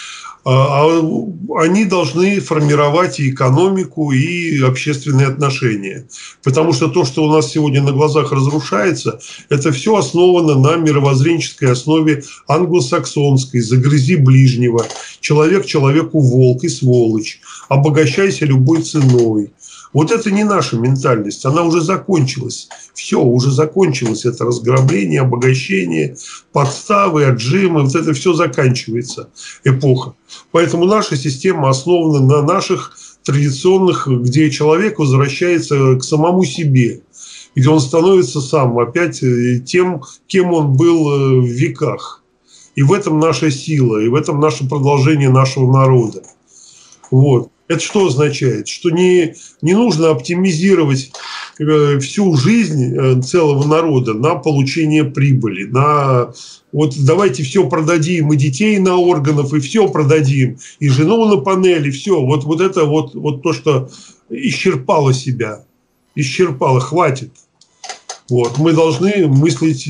они должны формировать и экономику, и общественные отношения. Потому что то, что у нас сегодня на глазах разрушается, это все основано на мировоззренческой основе англосаксонской: загрызи ближнего, человек человеку волк и сволочь, обогащайся любой ценой. Вот это не наша ментальность, она уже закончилась. Все, уже закончилось это разграбление, обогащение, подставы, отжимы. Вот это все заканчивается, эпоха. Поэтому наша система основана на наших традиционных, где человек возвращается к самому себе, где он становится сам опять тем, кем он был в веках. И в этом наша сила, и в этом наше продолжение нашего народа. Вот. Это что означает? Что не, не нужно оптимизировать всю жизнь целого народа на получение прибыли. На, вот давайте все продадим, и детей на органов, и все продадим, и жену на панели, все. Вот, вот это вот, вот то, что исчерпало себя. Исчерпало, хватит. Вот. Мы должны мыслить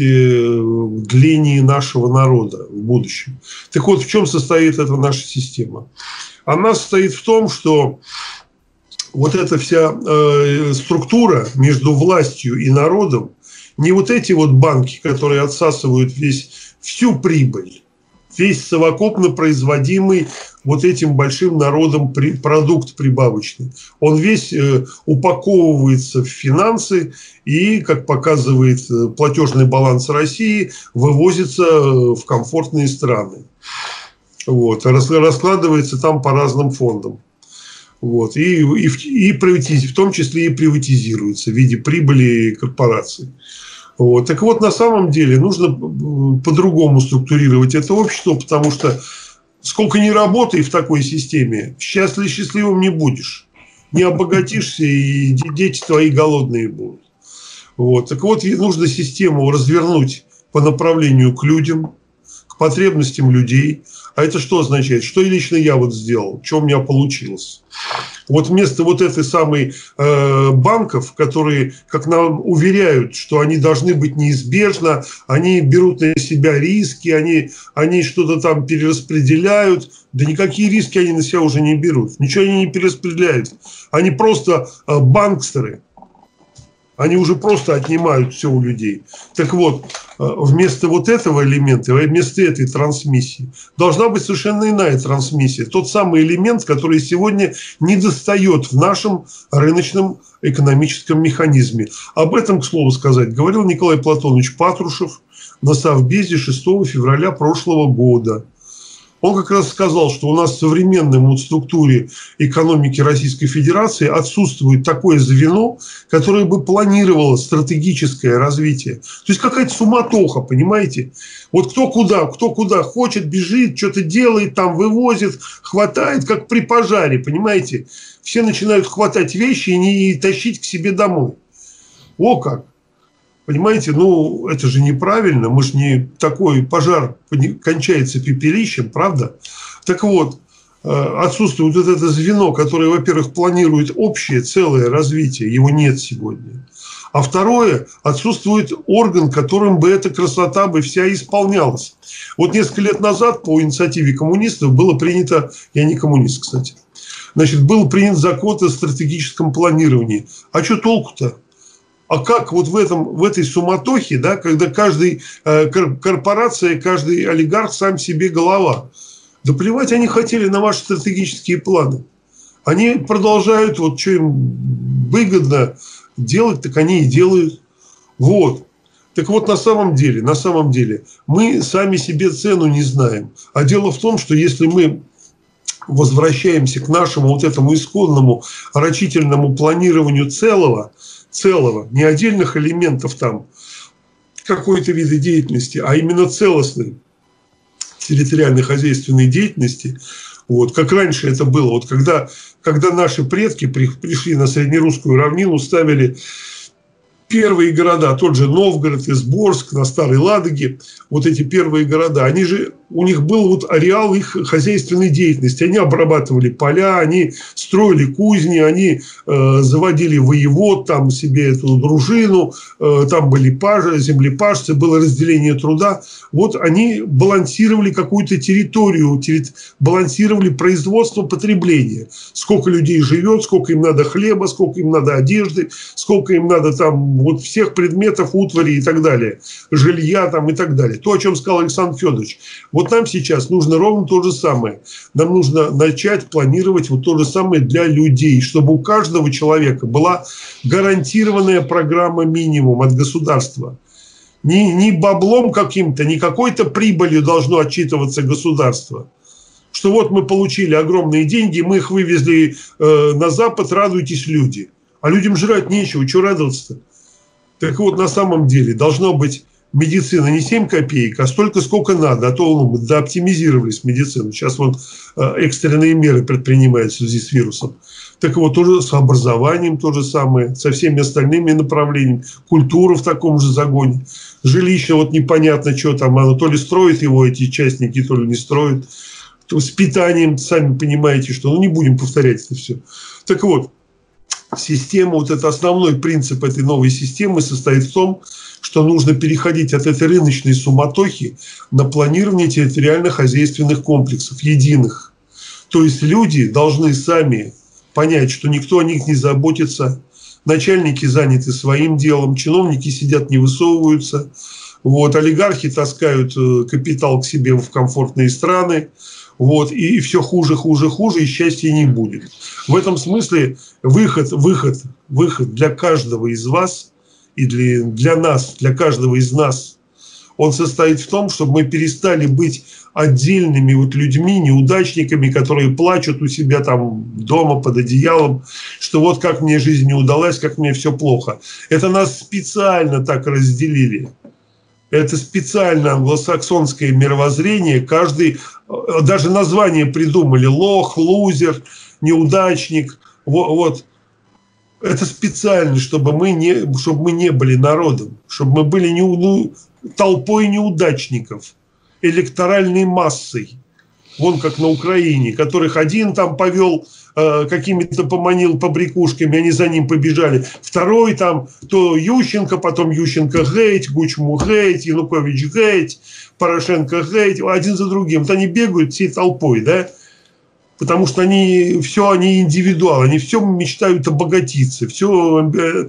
в длении нашего народа в будущем. Так вот, в чем состоит эта наша система? Она состоит в том, что вот эта вся э, структура между властью и народом, не вот эти вот банки, которые отсасывают весь, всю прибыль, весь совокупно производимый вот этим большим народом при, продукт прибавочный, он весь э, упаковывается в финансы и, как показывает платежный баланс России, вывозится в комфортные страны. Вот, раскладывается там по разным фондам. Вот, и, и, и в том числе и приватизируется в виде прибыли корпораций. Вот. Так вот, на самом деле нужно по-другому структурировать это общество, потому что сколько ни работай в такой системе, счастлив, счастливым не будешь. Не обогатишься, и дети твои голодные будут. Вот. Так вот, нужно систему развернуть по направлению к людям, к потребностям людей. А это что означает? Что лично я вот сделал? Что у меня получилось? Вот вместо вот этой самой э, банков, которые, как нам уверяют, что они должны быть неизбежно, они берут на себя риски, они, они что-то там перераспределяют. Да никакие риски они на себя уже не берут. Ничего они не перераспределяют. Они просто э, банкстеры. Они уже просто отнимают все у людей. Так вот, вместо вот этого элемента, вместо этой трансмиссии, должна быть совершенно иная трансмиссия. Тот самый элемент, который сегодня недостает в нашем рыночном экономическом механизме. Об этом, к слову сказать, говорил Николай Платонович Патрушев на Совбезе шестого февраля прошлого года. Он как раз сказал, что у нас в современной структуре экономики Российской Федерации отсутствует такое звено, которое бы планировало стратегическое развитие. То есть какая-то суматоха, понимаете? Вот кто куда, кто куда хочет, бежит, что-то делает, там вывозит, хватает, как при пожаре, понимаете? Все начинают хватать вещи и не тащить к себе домой. О как! Понимаете, ну, это же неправильно, мы же не такой пожар кончается пепелищем, правда? Так вот, отсутствует вот это звено, которое, во-первых, планирует общее целое развитие, его нет сегодня. А второе, отсутствует орган, которым бы эта красота бы вся исполнялась. Вот несколько лет назад по инициативе коммунистов было принято, я не коммунист, кстати, значит, был принят закон о стратегическом планировании. А что толку-то? А как вот в, этом, в этой суматохе, да, когда каждый э, корпорация, каждый олигарх сам себе голова. Да плевать они хотели на ваши стратегические планы. Они продолжают, вот что им выгодно делать, так они и делают. Вот. Так вот, на самом деле, на самом деле, мы сами себе цену не знаем. А дело в том, что если мы возвращаемся к нашему вот этому исходному рачительному планированию целого, целого, не отдельных элементов там какой-то вида деятельности, а именно целостной территориальной хозяйственной деятельности, вот, как раньше это было, вот когда, когда наши предки пришли на среднерусскую равнину, ставили первые города, тот же Новгород, Изборск, на Старой Ладоге, вот эти первые города, они же у них был вот ареал их хозяйственной деятельности. Они обрабатывали поля, они строили кузни, они э, заводили воевод, там себе эту дружину, э, там были пажи, землепашцы, было разделение труда. Вот они балансировали какую-то территорию, терри... балансировали производство, потребление. Сколько людей живет, сколько им надо хлеба, сколько им надо одежды, сколько им надо там вот всех предметов, утвари и так далее, жилья там и так далее. То, о чем сказал Александр Федорович. Вот нам сейчас нужно ровно то же самое. Нам нужно начать планировать вот то же самое для людей, чтобы у каждого человека была гарантированная программа минимум от государства. Не, не баблом каким-то, не какой-то прибылью должно отчитываться государство. Что вот мы получили огромные деньги, мы их вывезли э, на Запад, радуйтесь, люди. А людям жрать нечего, что радоваться-то? Так вот, на самом деле должно быть медицина не семь копеек, а столько, сколько надо. А то ну, дооптимизировались медицину. Сейчас вот э, экстренные меры предпринимают в связи с вирусом. Так вот, тоже с образованием то же самое, со всеми остальными направлениями. Культура в таком же загоне. Жилище, вот непонятно, что там, оно то ли строит его эти частники, то ли не строят. С питанием, сами понимаете, что, ну, не будем повторять это все. Так вот, система, вот это основной принцип этой новой системы состоит в том, что нужно переходить от этой рыночной суматохи на планирование территориально-хозяйственных комплексов, единых. То есть люди должны сами понять, что никто о них не заботится, начальники заняты своим делом, чиновники сидят, не высовываются, вот, олигархи таскают капитал к себе в комфортные страны. Вот, и все хуже, хуже, хуже, и счастья не будет. В этом смысле выход, выход, выход для каждого из вас и для, для нас, для каждого из нас, он состоит в том, чтобы мы перестали быть отдельными вот людьми, неудачниками, которые плачут у себя там дома под одеялом, что вот как мне жизнь не удалась, как мне все плохо. Это нас специально так разделили. Это специально англосаксонское мировоззрение. Каждый, даже название придумали: лох, лузер, неудачник. Вот, вот. Это специально, чтобы мы не, чтобы мы не были народом, чтобы мы были не, ну, толпой неудачников, электоральной массой. Вон как на Украине, которых один там повел, э, какими-то поманил побрякушками, они за ним побежали. Второй там, то Ющенко, потом Ющенко гейт, Гучму гейт, Янукович гейт, Порошенко гейт, один за другим. Вот они бегают всей толпой, да? Потому что они все, они индивидуалы, они все мечтают обогатиться, все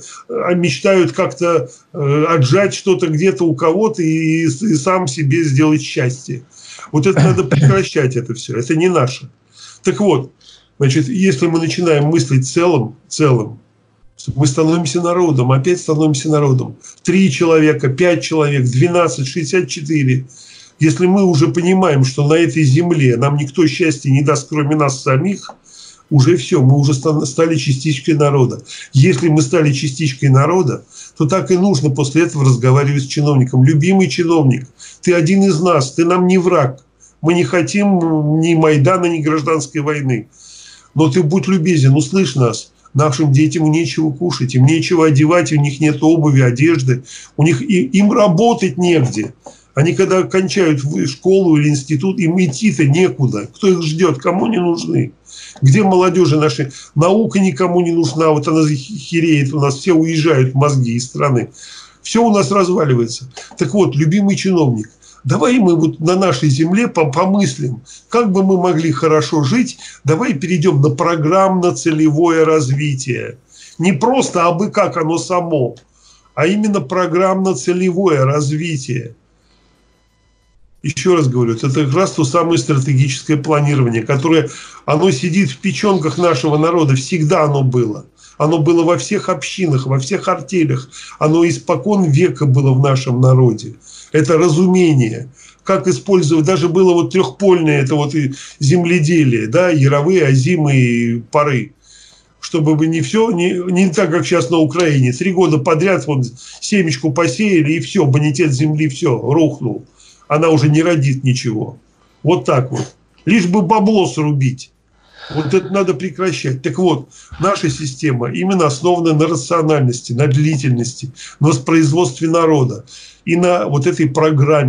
э, мечтают как-то э, отжать что-то где-то у кого-то и, и сам себе сделать счастье. Вот это надо прекращать, это все. Это не наше. Так вот, значит, если мы начинаем мыслить целым, целым, мы становимся народом, опять становимся народом. Три человека, пять человек, двенадцать, шестьдесят четыре. Если мы уже понимаем, что на этой земле нам никто счастья не даст, кроме нас самих, уже все, мы уже стали частичкой народа. Если мы стали частичкой народа, то так и нужно после этого разговаривать с чиновником. Любимый чиновник, ты один из нас, ты нам не враг. Мы не хотим ни Майдана, ни гражданской войны. Но ты будь любезен, услышь нас. Нашим детям нечего кушать, им нечего одевать, у них нет обуви, одежды, у них, им работать негде. Они когда кончают школу или институт, им идти-то некуда. Кто их ждет, кому не нужны? Где молодежи наши? Наука никому не нужна, вот она хереет у нас, все уезжают мозги из страны. Все у нас разваливается. Так вот, любимый чиновник, давай мы вот на нашей земле помыслим, как бы мы могли хорошо жить, давай перейдем на программно-целевое развитие. Не просто абы как оно само, а именно программно-целевое развитие. Еще раз говорю, это как раз то самое стратегическое планирование, которое, оно сидит в печенках нашего народа, всегда оно было. Оно было во всех общинах, во всех артелях, оно испокон века было в нашем народе. Это разумение, как использовать, даже было вот трехпольное, это вот и земледелие, да, яровые, озимы и поры. Чтобы вы не все, не, не так, как сейчас на Украине, три года подряд вот семечку посеяли, и все, бонитет земли, все, рухнул. Она уже не родит ничего. Вот так вот. Лишь бы бабло срубить. Вот это надо прекращать. Так вот, наша система именно основана на рациональности, на длительности, на воспроизводстве народа и на вот этой программе.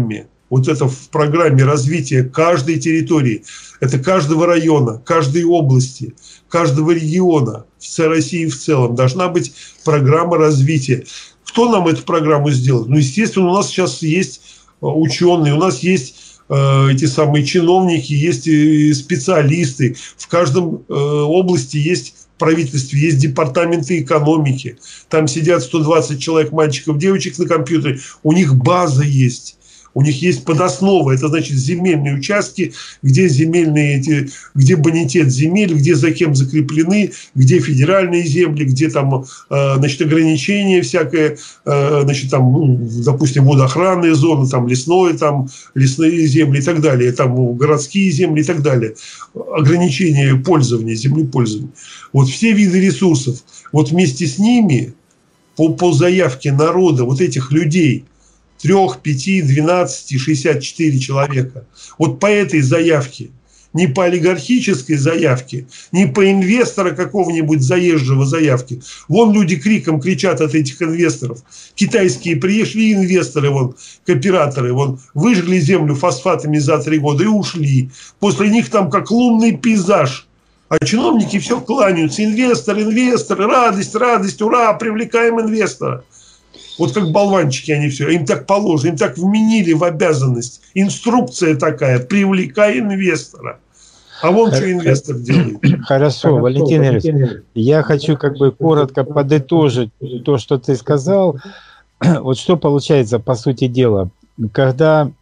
вот это в программе развития каждой территории, это каждого района, каждой области, каждого региона, всей России в целом должна быть программа развития. Кто нам эту программу сделает? Ну, естественно, у нас сейчас есть ученые, у нас есть э, эти самые чиновники, есть специалисты. В каждом э, области есть в правительстве, есть департаменты экономики. Там сидят сто двадцать человек, мальчиков, девочек на компьютере. У них база есть. У них есть подоснова, это значит земельные участки, где земельные эти, где бонитет земель, где за кем закреплены, где федеральные земли, где там, значит, ограничения всякое, значит, там, ну, допустим, водоохранные зоны, там лесное, там лесные земли и так далее, там городские земли и так далее, ограничения пользования, землепользования. Вот все виды ресурсов, вот вместе с ними по, по заявке народа, вот этих людей, трех, пяти, двенадцати, шестьдесят четыре человека. Вот по этой заявке, не по олигархической заявке, не по инвестора какого-нибудь заезжего заявки. Вон люди криком кричат от этих инвесторов. Китайские пришли инвесторы, вон, кооператоры, вон, выжгли землю фосфатами за три года и ушли. После них там как лунный пейзаж. А чиновники все кланяются. Инвестор, инвестор, радость, радость, ура, привлекаем инвестора. Вот как болванчики они все, им так положено, им так вменили в обязанность. Инструкция такая, привлекай инвестора. А вон что инвестор делает. Хорошо, Хорошо Валентин Ильич, я хочу как бы коротко подытожить то, что ты сказал. Вот что получается, по сути дела, когда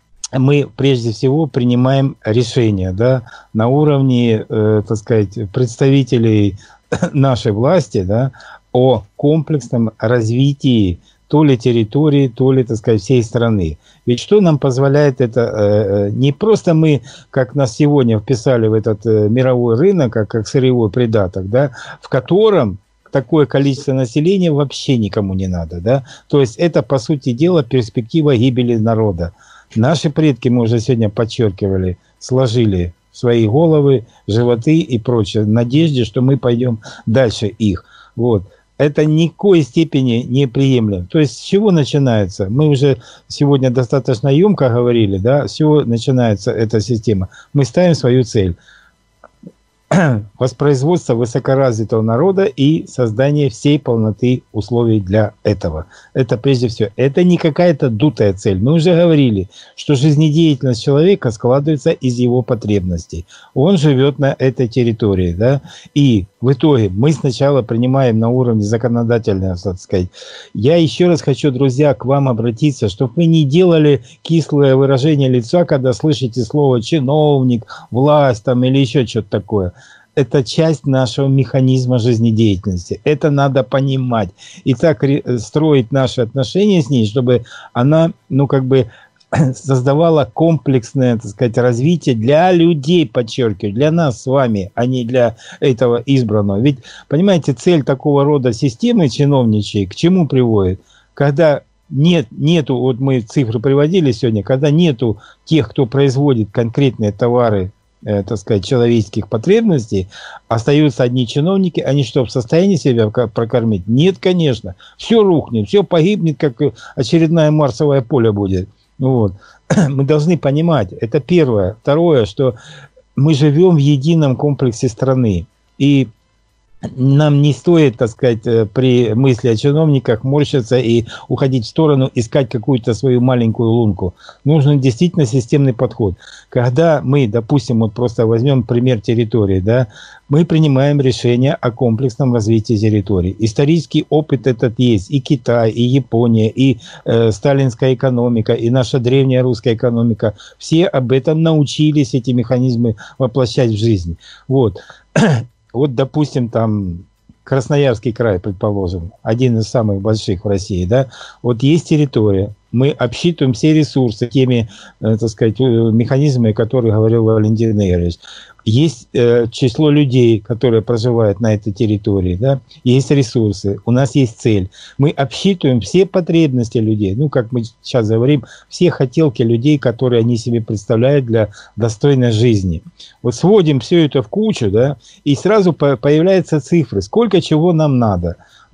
мы прежде всего принимаем решения, да, на уровне, э, так сказать, представителей нашей власти, да, о комплексном развитии то ли территории, то ли, так сказать, всей страны. Ведь что нам позволяет это? Э, не просто мы, как нас сегодня вписали в этот э, мировой рынок, как, как сырьевой придаток, да, в котором такое количество населения вообще никому не надо. Да? То есть это, по сути дела, перспектива гибели народа. Наши предки, мы уже сегодня подчеркивали, сложили в свои головы, животы и прочее, в надежде, что мы пойдем дальше их. Вот. Это ни в коей степени не приемлемо. То есть с чего начинается? Мы уже сегодня достаточно емко говорили, да, с чего начинается эта система. Мы ставим свою цель. Воспроизводство высокоразвитого народа и создание всей полноты условий для этого. Это прежде всего. Это не какая-то дутая цель. Мы уже говорили, что жизнедеятельность человека складывается из его потребностей. Он живет на этой территории. Да? И в итоге мы сначала принимаем на уровне законодательного, так сказать. Я еще раз хочу, друзья, к вам обратиться, чтобы вы не делали кислое выражение лица, когда слышите слово чиновник, власть там, или еще что-то такое. Это часть нашего механизма жизнедеятельности. Это надо понимать. И так строить наши отношения с ней, чтобы она, ну, как бы создавала комплексное, так сказать, развитие для людей, подчеркиваю, для нас с вами, а не для этого избранного. Ведь, понимаете, цель такого рода системы чиновничьей к чему приводит? Когда нет, нету, вот мы цифры приводили сегодня, когда нету тех, кто производит конкретные товары, э, так сказать, человеческих потребностей, остаются одни чиновники, они что, в состоянии себя прокормить? Нет, конечно. Все рухнет, все погибнет, как очередное марсовое поле будет. Вот. Мы должны понимать, это первое. Второе, что мы живем в едином комплексе страны. И нам не стоит, так сказать, при мысли о чиновниках морщиться и уходить в сторону, искать какую-то свою маленькую лунку. Нужен действительно системный подход. Когда мы, допустим, вот просто возьмем пример территории, да, мы принимаем решение о комплексном развитии территории. Исторический опыт этот есть. И Китай, и Япония, и э, сталинская экономика, и наша древняя русская экономика. Все об этом научились, эти механизмы воплощать в жизнь. Вот. Вот, допустим, там Красноярский край, предположим, один из самых больших в России, да, вот есть территория, мы обсчитываем все ресурсы теми, э, так сказать, механизмами, о которых говорил Валентин Игоревич. Есть э, число людей, которые проживают на этой территории, да, есть ресурсы, у нас есть цель. Мы обсчитываем все потребности людей, ну, как мы сейчас говорим, все хотелки людей, которые они себе представляют для достойной жизни. Вот сводим все это в кучу, да, и сразу по появляются цифры, сколько чего нам надо.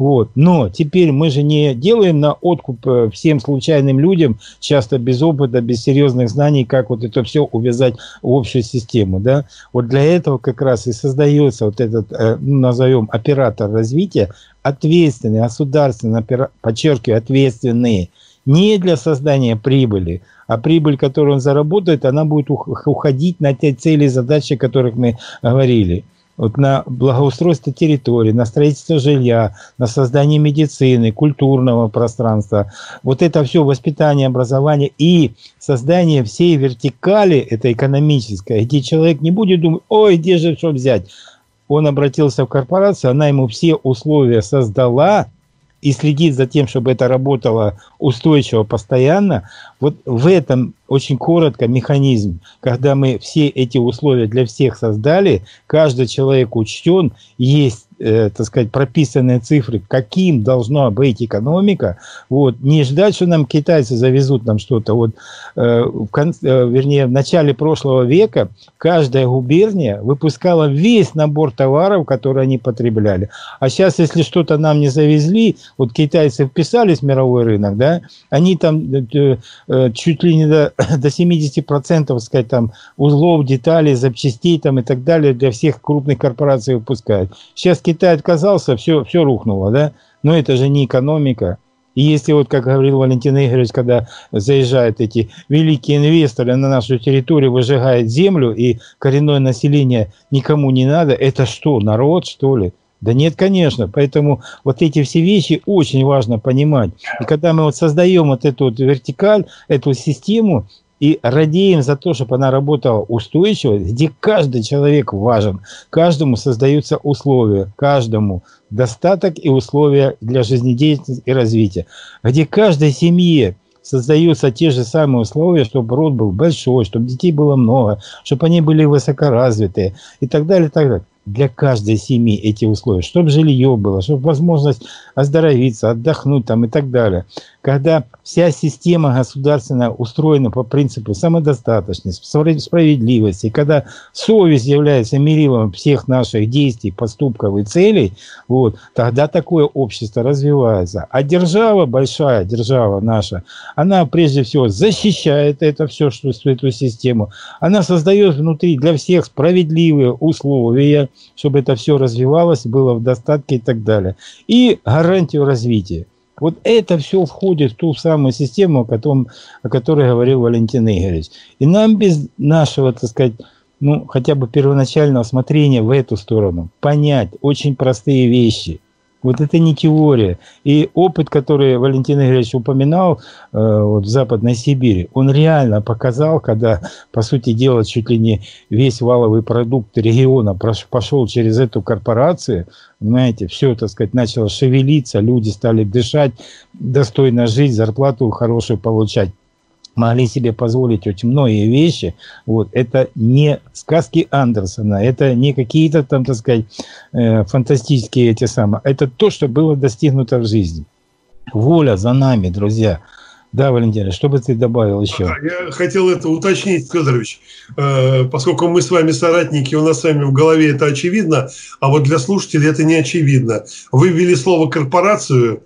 Вот. Но теперь мы же не делаем на откуп всем случайным людям, часто без опыта, без серьезных знаний, как вот это все увязать в общую систему. Да? Вот для этого как раз и создается вот этот, ну, назовем, оператор развития, ответственный, государственный, подчеркиваю, ответственный, не для создания прибыли, а прибыль, которую он заработает, она будет уходить на те цели и задачи, о которых мы говорили. Вот на благоустройство территории, на строительство жилья, на создание медицины, культурного пространства. Вот это все воспитание, образование и создание всей вертикали, это экономическое, где человек не будет думать, ой, где же что взять. Он обратился в корпорацию, она ему все условия создала и следит за тем, чтобы это работало устойчиво, постоянно. Вот в этом очень коротко механизм, когда мы все эти условия для всех создали, каждый человек учтен, есть, э, так сказать, прописанные цифры, каким должна быть экономика. Вот. Не ждать, что нам китайцы завезут нам что-то. Вот, э, в конце, э, вернее, в начале прошлого века каждая губерния выпускала весь набор товаров, которые они потребляли. А сейчас, если что-то нам не завезли, вот китайцы вписались в мировой рынок, да, они там э, э, чуть ли не до до семидесяти процентов, сказать, там, узлов, деталей, запчастей там, и так далее для всех крупных корпораций выпускают. Сейчас Китай отказался, все, все рухнуло, да? Но это же не экономика. И если, вот, как говорил Валентин Игоревич, когда заезжают эти великие инвесторы на нашу территорию, выжигают землю, и коренное население никому не надо, это что, народ, что ли? Да нет, конечно. Поэтому вот эти все вещи очень важно понимать. И когда мы вот создаем вот эту вот вертикаль, эту систему, и радеем за то, чтобы она работала устойчиво, где каждый человек важен, каждому создаются условия, каждому достаток и условия для жизнедеятельности и развития, где каждой семье создаются те же самые условия, чтобы род был большой, чтобы детей было много, чтобы они были высокоразвитые и так далее, и так далее. Для каждой семьи эти условия, чтобы жилье было, чтобы возможность оздоровиться, отдохнуть там и так далее. Когда вся система государственная устроена по принципу самодостаточности, справедливости, когда совесть является мерилом всех наших действий, поступков и целей, вот, тогда такое общество развивается. А держава, большая держава наша, она прежде всего защищает это все, что, эту систему. Она создает внутри для всех справедливые условия, чтобы это все развивалось, было в достатке и так далее. И гарантию развития. Вот это все входит в ту самую систему, о, котором, о которой говорил Валентин Игоревич. И нам без нашего, так сказать, ну, хотя бы первоначального смотрения в эту сторону, понять очень простые вещи. Вот это не теория. И опыт, который Валентин Игоревич упоминал э, вот в Западной Сибири, он реально показал, когда, по сути дела, чуть ли не весь валовый продукт региона пошел через эту корпорацию, понимаете, все, так сказать, начало шевелиться, люди стали дышать, достойно жить, зарплату хорошую получать. Могли себе позволить очень многие вещи. Вот. Это не сказки Андерсона, это не какие-то там, так сказать, э, фантастические эти самые. Это то, что было достигнуто в жизни. Воля за нами, друзья. Да, Валентин, что бы ты добавил еще? Я хотел это уточнить, Федорович, э, поскольку мы с вами соратники, у нас с вами в голове это очевидно, а вот для слушателей это не очевидно. Вы ввели слово «корпорацию»,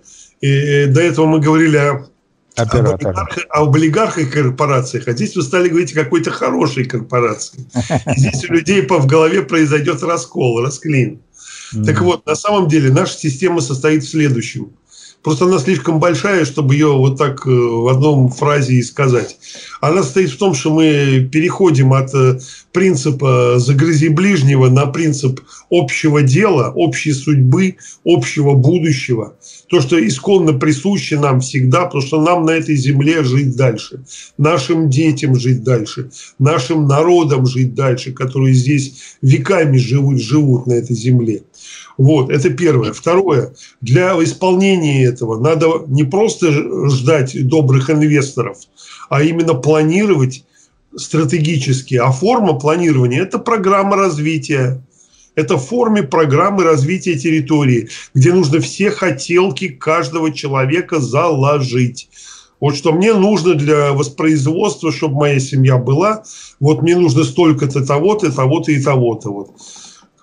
и до этого мы говорили о Об, олигарх, об олигархах корпорациях, а здесь вы стали говорить о какой-то хорошей корпорации. И здесь у людей в голове произойдет раскол, расклин. Mm-hmm. Так вот, на самом деле наша система состоит в следующем. Просто она слишком большая, чтобы ее вот так в одном фразе и сказать. Она состоит в том, что мы переходим от принципа «загрызи ближнего» на принцип общего дела, общей судьбы, общего будущего. То, что исконно присуще нам всегда, потому что нам на этой земле жить дальше, нашим детям жить дальше, нашим народам жить дальше, которые здесь веками живут, живут на этой земле. Вот, это первое. Второе. Для исполнения этого надо не просто ждать добрых инвесторов, а именно планировать стратегически. А форма планирования – это программа развития. Это в форме программы развития территории, где нужно все хотелки каждого человека заложить. Вот что мне нужно для воспроизводства, чтобы моя семья была, вот мне нужно столько-то того-то, того-то и того-то. Вот.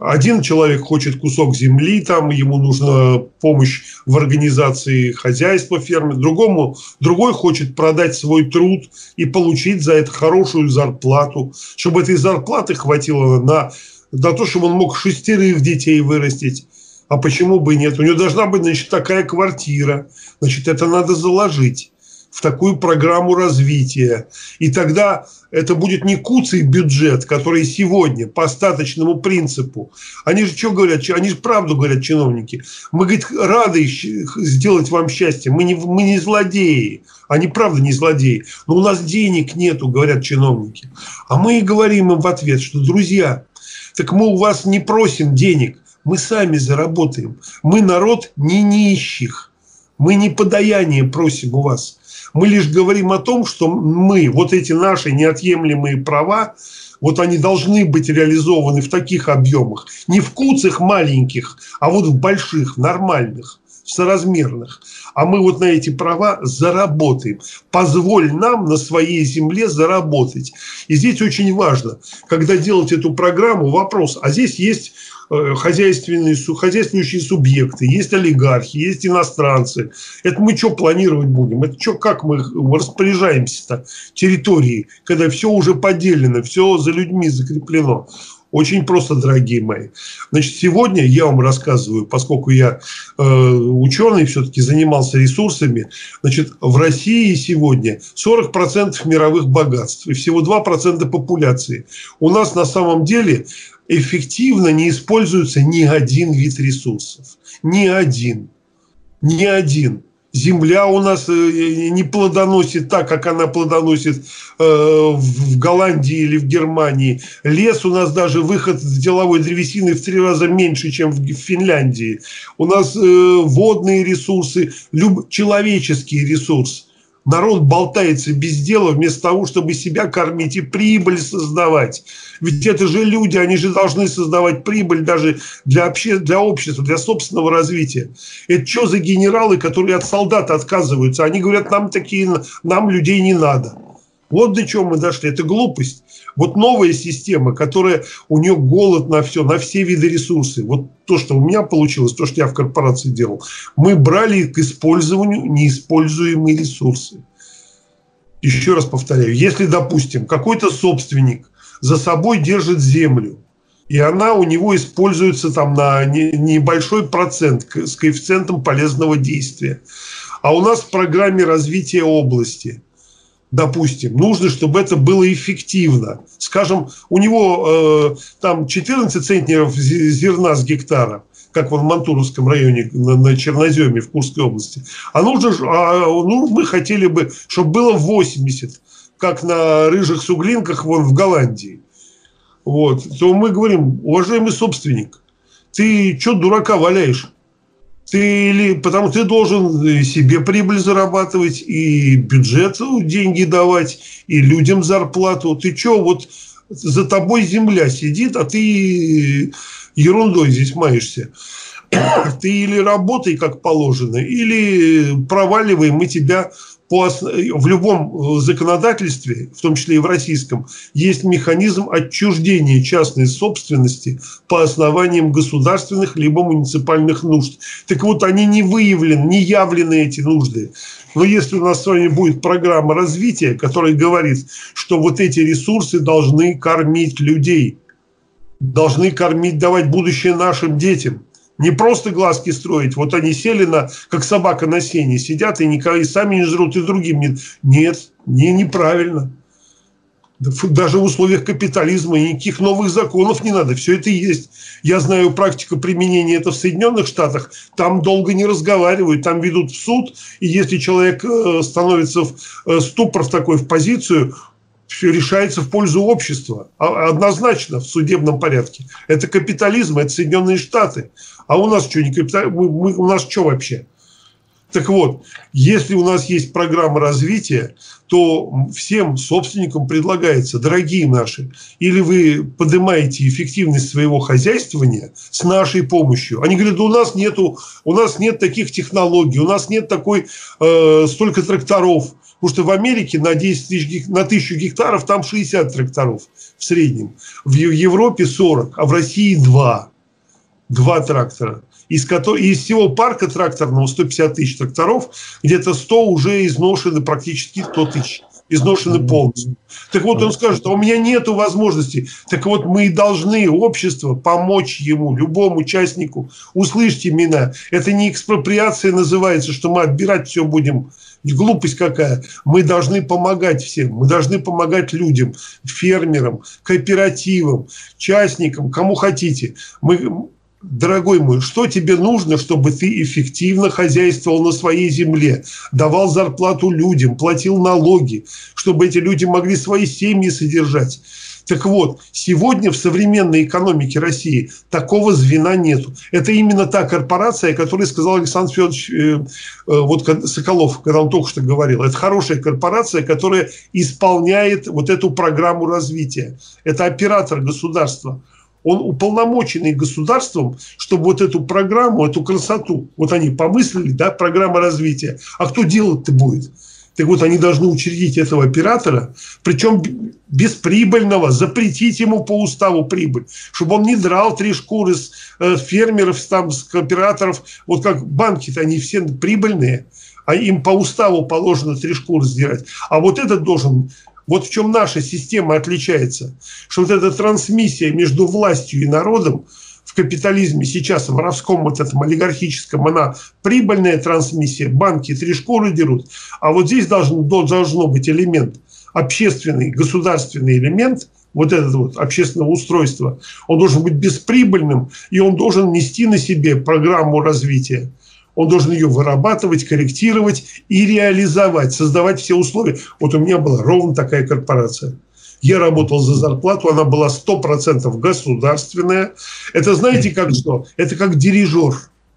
один человек хочет кусок земли, там ему нужна помощь в организации хозяйства фермы, другому, другой хочет продать свой труд и получить за это хорошую зарплату, чтобы этой зарплаты хватило на, на то, чтобы он мог шестерых детей вырастить. А почему бы и нет? У него должна быть, значит, такая квартира. Значит, это надо заложить в такую программу развития. И тогда это будет не куцый бюджет, который сегодня по остаточному принципу. Они же что говорят? Они же правду говорят, чиновники. Мы, говорит, рады сделать вам счастье. Мы не, мы не злодеи. Они правда не злодеи. Но у нас денег нету, говорят чиновники. А мы и говорим им в ответ, что, друзья, так мы у вас не просим денег. Мы сами заработаем. Мы народ не нищих. Мы не подаяние просим у вас. Мы лишь говорим о том, что мы, вот эти наши неотъемлемые права, вот они должны быть реализованы в таких объемах. Не в куцах маленьких, а вот в больших, нормальных, соразмерных. А мы вот на эти права заработаем. Позволь нам на своей земле заработать. И здесь очень важно, когда делать эту программу, вопрос, а здесь есть хозяйственные, хозяйствующие субъекты, есть олигархи, есть иностранцы. Это мы что планировать будем? Это что, как мы распоряжаемся-то территорией, когда все уже поделено, все за людьми закреплено? Очень просто, дорогие мои. Значит, сегодня я вам рассказываю, поскольку я э, ученый, все-таки занимался ресурсами. Значит, в России сегодня сорок процентов мировых богатств и всего два процента популяции. У нас на самом деле эффективно не используется ни один вид ресурсов. Ни один. Ни один. Земля у нас не плодоносит так, как она плодоносит в Голландии или в Германии. Лес у нас даже выход деловой древесины в три раза меньше, чем в Финляндии. У нас водные ресурсы, человеческий ресурс. Народ болтается без дела вместо того, чтобы себя кормить и прибыль создавать. Ведь это же люди, они же должны создавать прибыль даже для, обще... для общества, для собственного развития. Это что за генералы, которые от солдата отказываются? Они говорят, нам такие, нам людей не надо. Вот до чего мы дошли. Это глупость. Вот новая система, которая у нее голод на все, на все виды ресурсов. Вот то, что у меня получилось, то, что я в корпорации делал. Мы брали к использованию неиспользуемые ресурсы. Еще раз повторяю. Если, допустим, какой-то собственник за собой держит землю, и она у него используется там на небольшой процент с коэффициентом полезного действия. А у нас в программе развития области, допустим, нужно, чтобы это было эффективно. Скажем, у него э, там четырнадцать центнеров зерна с гектара, как в Мантуровском районе на, на Черноземе в Курской области. А нужно, а, ну, мы хотели бы, чтобы было восемьдесят, как на рыжих суглинках вон в Голландии. Вот. То мы говорим, уважаемый собственник, ты что дурака валяешь? Ты или потому ты должен себе прибыль зарабатывать, и бюджету деньги давать, и людям зарплату. Ты что, вот за тобой земля сидит, а ты ерундой здесь маешься. Ты или работай как положено, или проваливай, мы тебя по основ... в любом законодательстве, в том числе и в российском, есть механизм отчуждения частной собственности по основаниям государственных либо муниципальных нужд. Так вот, они не выявлены, не явлены эти нужды. Но если у нас с вами будет программа развития, которая говорит, что вот эти ресурсы должны кормить людей, должны кормить, давать будущее нашим детям. Не просто глазки строить. Вот они сели на, как собака на сене, сидят и, никого, и сами не жрут, и другим нет. Нет, не, неправильно. Даже в условиях капитализма никаких новых законов не надо. Все это есть. Я знаю практику применения это в Соединенных Штатах. Там долго не разговаривают, там ведут в суд. И если человек становится в ступор в такой, в позицию, все решается в пользу общества. Однозначно в судебном порядке. Это капитализм, это Соединенные Штаты. А у нас что, не капитализм? Мы, мы, у нас что вообще? Так вот, если у нас есть программа развития, то всем собственникам предлагается, дорогие наши, или вы поднимаете эффективность своего хозяйствования с нашей помощью. Они говорят, да у нас нету, у нас нет таких технологий, у нас нет такой, э, столько тракторов. Потому что в Америке на десять тысяч, на тысячу гектаров там шестьдесят тракторов в среднем. В Европе сорок, а в России два. два трактора. Из, из всего парка тракторного сто пятьдесят тысяч тракторов, где-то сто уже изношены, практически сто тысяч. Изношены полностью. Так вот он скажет, а у меня нет возможности. Так вот мы должны, общество, помочь ему, любому участнику. Услышьте меня, это не экспроприация называется, что мы отбирать все будем. Глупость какая. Мы должны помогать всем. Мы должны помогать людям, фермерам, кооперативам, частникам, кому хотите. Мы... Дорогой мой, что тебе нужно, чтобы ты эффективно хозяйствовал на своей земле, давал зарплату людям, платил налоги, чтобы эти люди могли свои семьи содержать? Так вот, сегодня в современной экономике России такого звена нету. Это именно та корпорация, о которой сказал Александр Федорович э, э, вот, Соколов, когда он только что говорил. Это хорошая корпорация, которая исполняет вот эту программу развития. Это оператор государства. Он уполномоченный государством, чтобы вот эту программу, эту красоту, вот они помыслили, да, программа развития. А кто делать-то будет? Так вот, они должны учредить этого оператора, причем бесприбыльного, запретить ему по уставу прибыль, чтобы он не драл три шкуры с э, фермеров, там, с кооператоров. Вот как банки-то, они все прибыльные, а им по уставу положено три шкуры сдирать. А вот этот должен... Вот в чем наша система отличается, что вот эта трансмиссия между властью и народом в капитализме сейчас, в воровском вот этом олигархическом, она прибыльная трансмиссия, банки три шкуры дерут, а вот здесь должен, должно быть элемент, общественный, государственный элемент, вот этот вот общественного устройства, он должен быть бесприбыльным, и он должен нести на себе программу развития. Он должен ее вырабатывать, корректировать и реализовать, создавать все условия. Вот у меня была ровно такая корпорация. Я работал за зарплату, она была сто процентов государственная. Это знаете как что? Это как дирижер.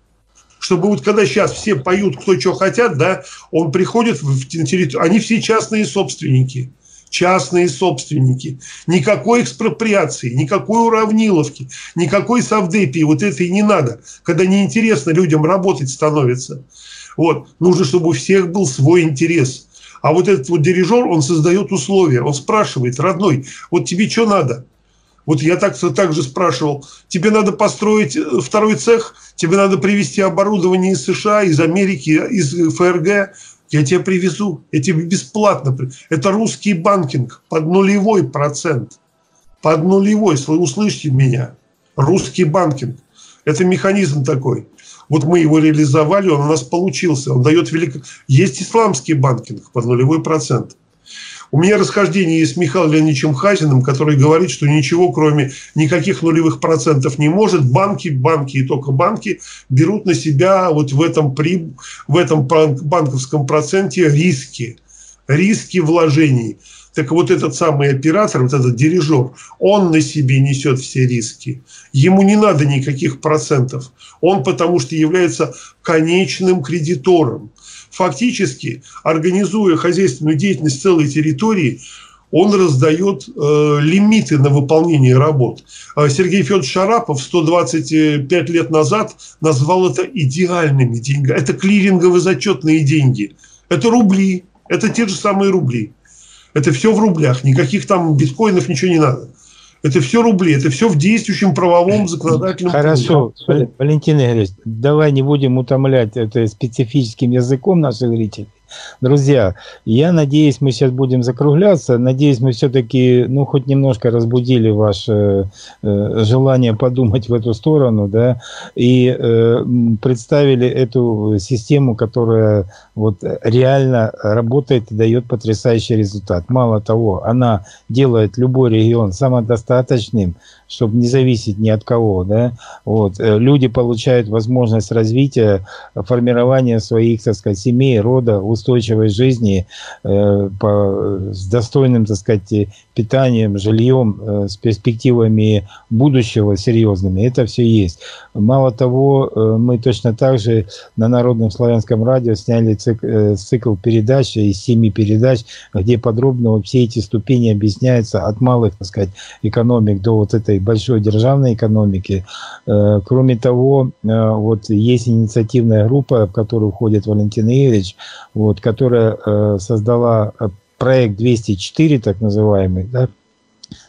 Чтобы вот когда сейчас все поют, кто что хотят, да, он приходит в территорию, они все частные собственники. Частные собственники. Никакой экспроприации, никакой уравниловки, никакой совдепии. Вот это и не надо. Когда неинтересно людям работать становится. Вот. Нужно, чтобы у всех был свой интерес. А вот этот вот дирижер, он создает условия. Он спрашивает, родной, вот тебе что надо? Вот я так, так же спрашивал. Тебе надо построить второй цех? Тебе надо привезти оборудование из США, из Америки, из ФРГ? Я тебе привезу, я тебе бесплатно. Это русский банкинг под нулевой процент. Под нулевой, вы услышите меня. Русский банкинг. Это механизм такой. Вот мы его реализовали, он у нас получился. Он дает велико... Есть исламский банкинг под нулевой процент. У меня расхождение есть с Михаилом Леонидовичем Хазиным, который говорит, что ничего, кроме никаких нулевых процентов не может. Банки, банки и только банки берут на себя вот в этом, при, в этом банковском проценте риски. Риски вложений. Так вот этот самый оператор, вот этот дирижер, он на себе несет все риски. Ему не надо никаких процентов. Он потому что является конечным кредитором. Фактически, организуя хозяйственную деятельность целой территории, он раздает э, лимиты на выполнение работ. Сергей Федорович Шарапов сто двадцать пять лет назад назвал это идеальными деньгами. Это клиринговые зачетные деньги. Это рубли. Это те же самые рубли. Это все в рублях. Никаких там биткоинов, ничего не надо. Это все рубли, это все в действующем правовом законодательном... Хорошо, поле. Валентин Игоревич, давай не будем утомлять это специфическим языком наших зрителей. Друзья, я надеюсь, мы сейчас будем закругляться. Надеюсь, мы все-таки, ну, хоть немножко разбудили ваше э, желание подумать в эту сторону, да, и э, представили эту систему, которая вот реально работает и дает потрясающий результат. Мало того, она делает любой регион самодостаточным, чтобы не зависеть ни от кого, да. Вот. Люди получают возможность развития, формирования своих, так сказать, семей, рода, устойчивой жизни, э, по, с достойным, так сказать, питанием, жильем, э, с перспективами будущего серьезными. Это все есть. Мало того, э, мы точно так же на Народном славянском радио сняли цикл, э, цикл передач из семи передач, где подробно вот все эти ступени объясняются от малых, так сказать, экономик до вот этой большой державной экономики. Э, кроме того, э, вот есть инициативная группа, в которую входит Валентин Игоревич, вот, которая э, создала проект двести четыре, так называемый, да,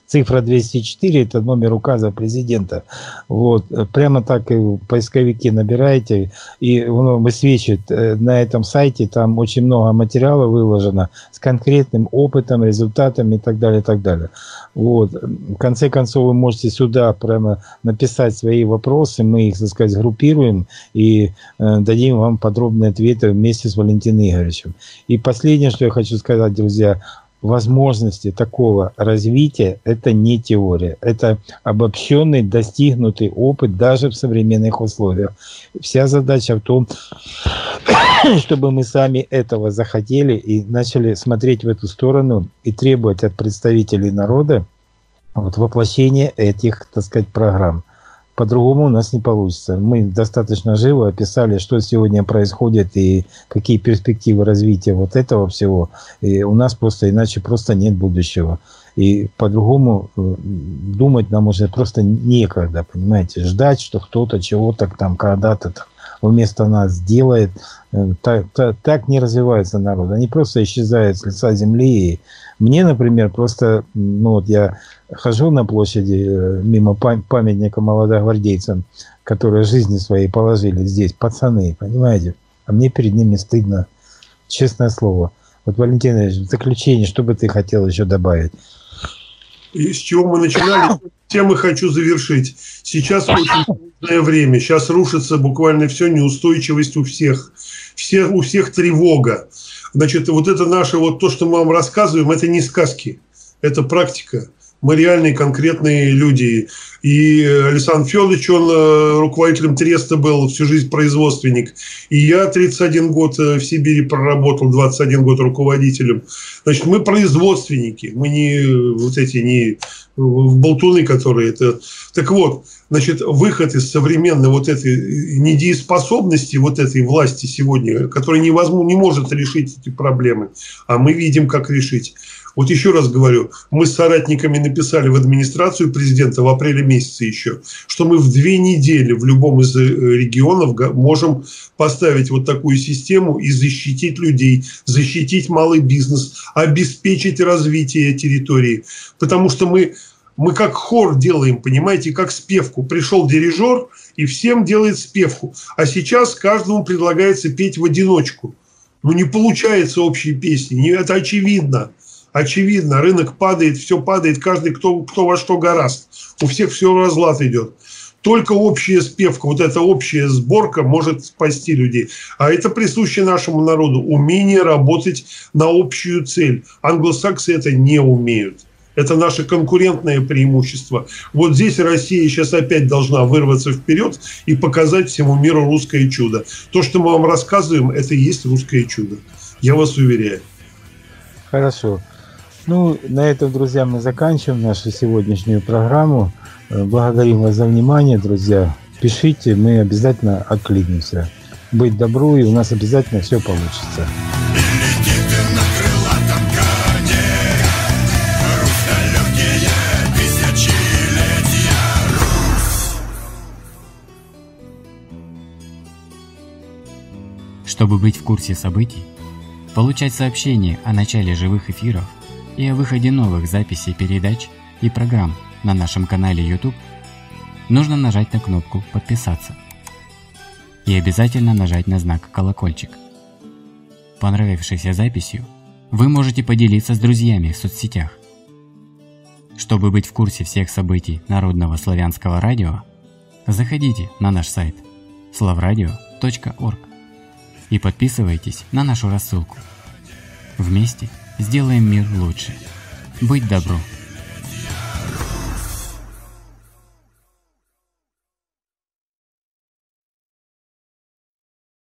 цифра двести четыре – это номер указа президента. Вот. Прямо так и в поисковике набираете, и оно высвечивает на этом сайте, там очень много материала выложено с конкретным опытом, результатами и так далее, и так далее. Вот. В конце концов, вы можете сюда прямо написать свои вопросы, мы их, так сказать, сгруппируем и э, дадим вам подробные ответы вместе с Валентином Игоревичем. И последнее, что я хочу сказать, друзья, возможности такого развития – это не теория, это обобщенный, достигнутый опыт даже в современных условиях. Вся задача в том, чтобы мы сами этого захотели и начали смотреть в эту сторону и требовать от представителей народа вот, воплощения этих, так сказать, программ. По-другому у нас не получится. Мы достаточно живо описали, что сегодня происходит и какие перспективы развития вот этого всего. И у нас просто иначе просто нет будущего. И по-другому думать нам уже просто некогда, понимаете. Ждать, что кто-то чего-то там когда-то вместо нас сделает. Так, так, так не развивается народ. Они просто исчезают с лица земли. И мне, например, просто, ну вот я хожу на площади мимо памятника молодогвардейцам, которые жизни свои положили здесь, пацаны, понимаете? А мне перед ними стыдно, честное слово. Вот, Валентин Ильич, в заключение, что бы ты хотел еще добавить? И с чего мы начинали, тем и хочу завершить. Сейчас очень трудное время. Сейчас рушится буквально все, неустойчивость у всех. Все, у всех тревога. Значит, вот это наше, вот то, что мы вам рассказываем, это не сказки. Это практика. Мы реальные, конкретные люди. И Александр Федорович, он руководителем Треста был, всю жизнь производственник. И я тридцать один год в Сибири проработал, двадцать один год руководителем. Значит, мы производственники. Мы не вот эти, не болтуны, которые это... Так вот, значит, выход из современной вот этой недееспособности, вот этой власти сегодня, которая невозможно, не может решить эти проблемы. А мы видим, как решить. Вот еще раз говорю, мы с соратниками написали в администрацию президента в апреле месяце еще, что мы в две недели в любом из регионов можем поставить вот такую систему и защитить людей, защитить малый бизнес, обеспечить развитие территории. Потому что мы, мы как хор делаем, понимаете, как спевку. Пришел дирижер и всем делает спевку. А сейчас каждому предлагается петь в одиночку. Ну не получается общей песни, это очевидно. Очевидно, рынок падает, все падает, каждый кто, кто во что горазд. У всех все в разлад идет. Только общая спевка, вот эта общая сборка может спасти людей. А это присуще нашему народу. Умение работать на общую цель. Англосаксы это не умеют. Это наше конкурентное преимущество. Вот здесь Россия сейчас опять должна вырваться вперед и показать всему миру русское чудо. То, что мы вам рассказываем, это и есть русское чудо. Я вас уверяю. Хорошо. Ну, на этом, друзья, мы заканчиваем нашу сегодняшнюю программу. Благодарим вас за внимание, друзья. Пишите, мы обязательно откликнемся. Быть добру, и у нас обязательно все получится. Чтобы быть в курсе событий, получать сообщения о начале живых эфиров и о выходе новых записей передач и программ на нашем канале YouTube, нужно нажать на кнопку «Подписаться» и обязательно нажать на знак «Колокольчик». Понравившейся записью вы можете поделиться с друзьями в соцсетях. Чтобы быть в курсе всех событий Народного славянского радио, заходите на наш сайт славрадио точка орг и подписывайтесь на нашу рассылку. Вместе сделаем мир лучше. Быть добру!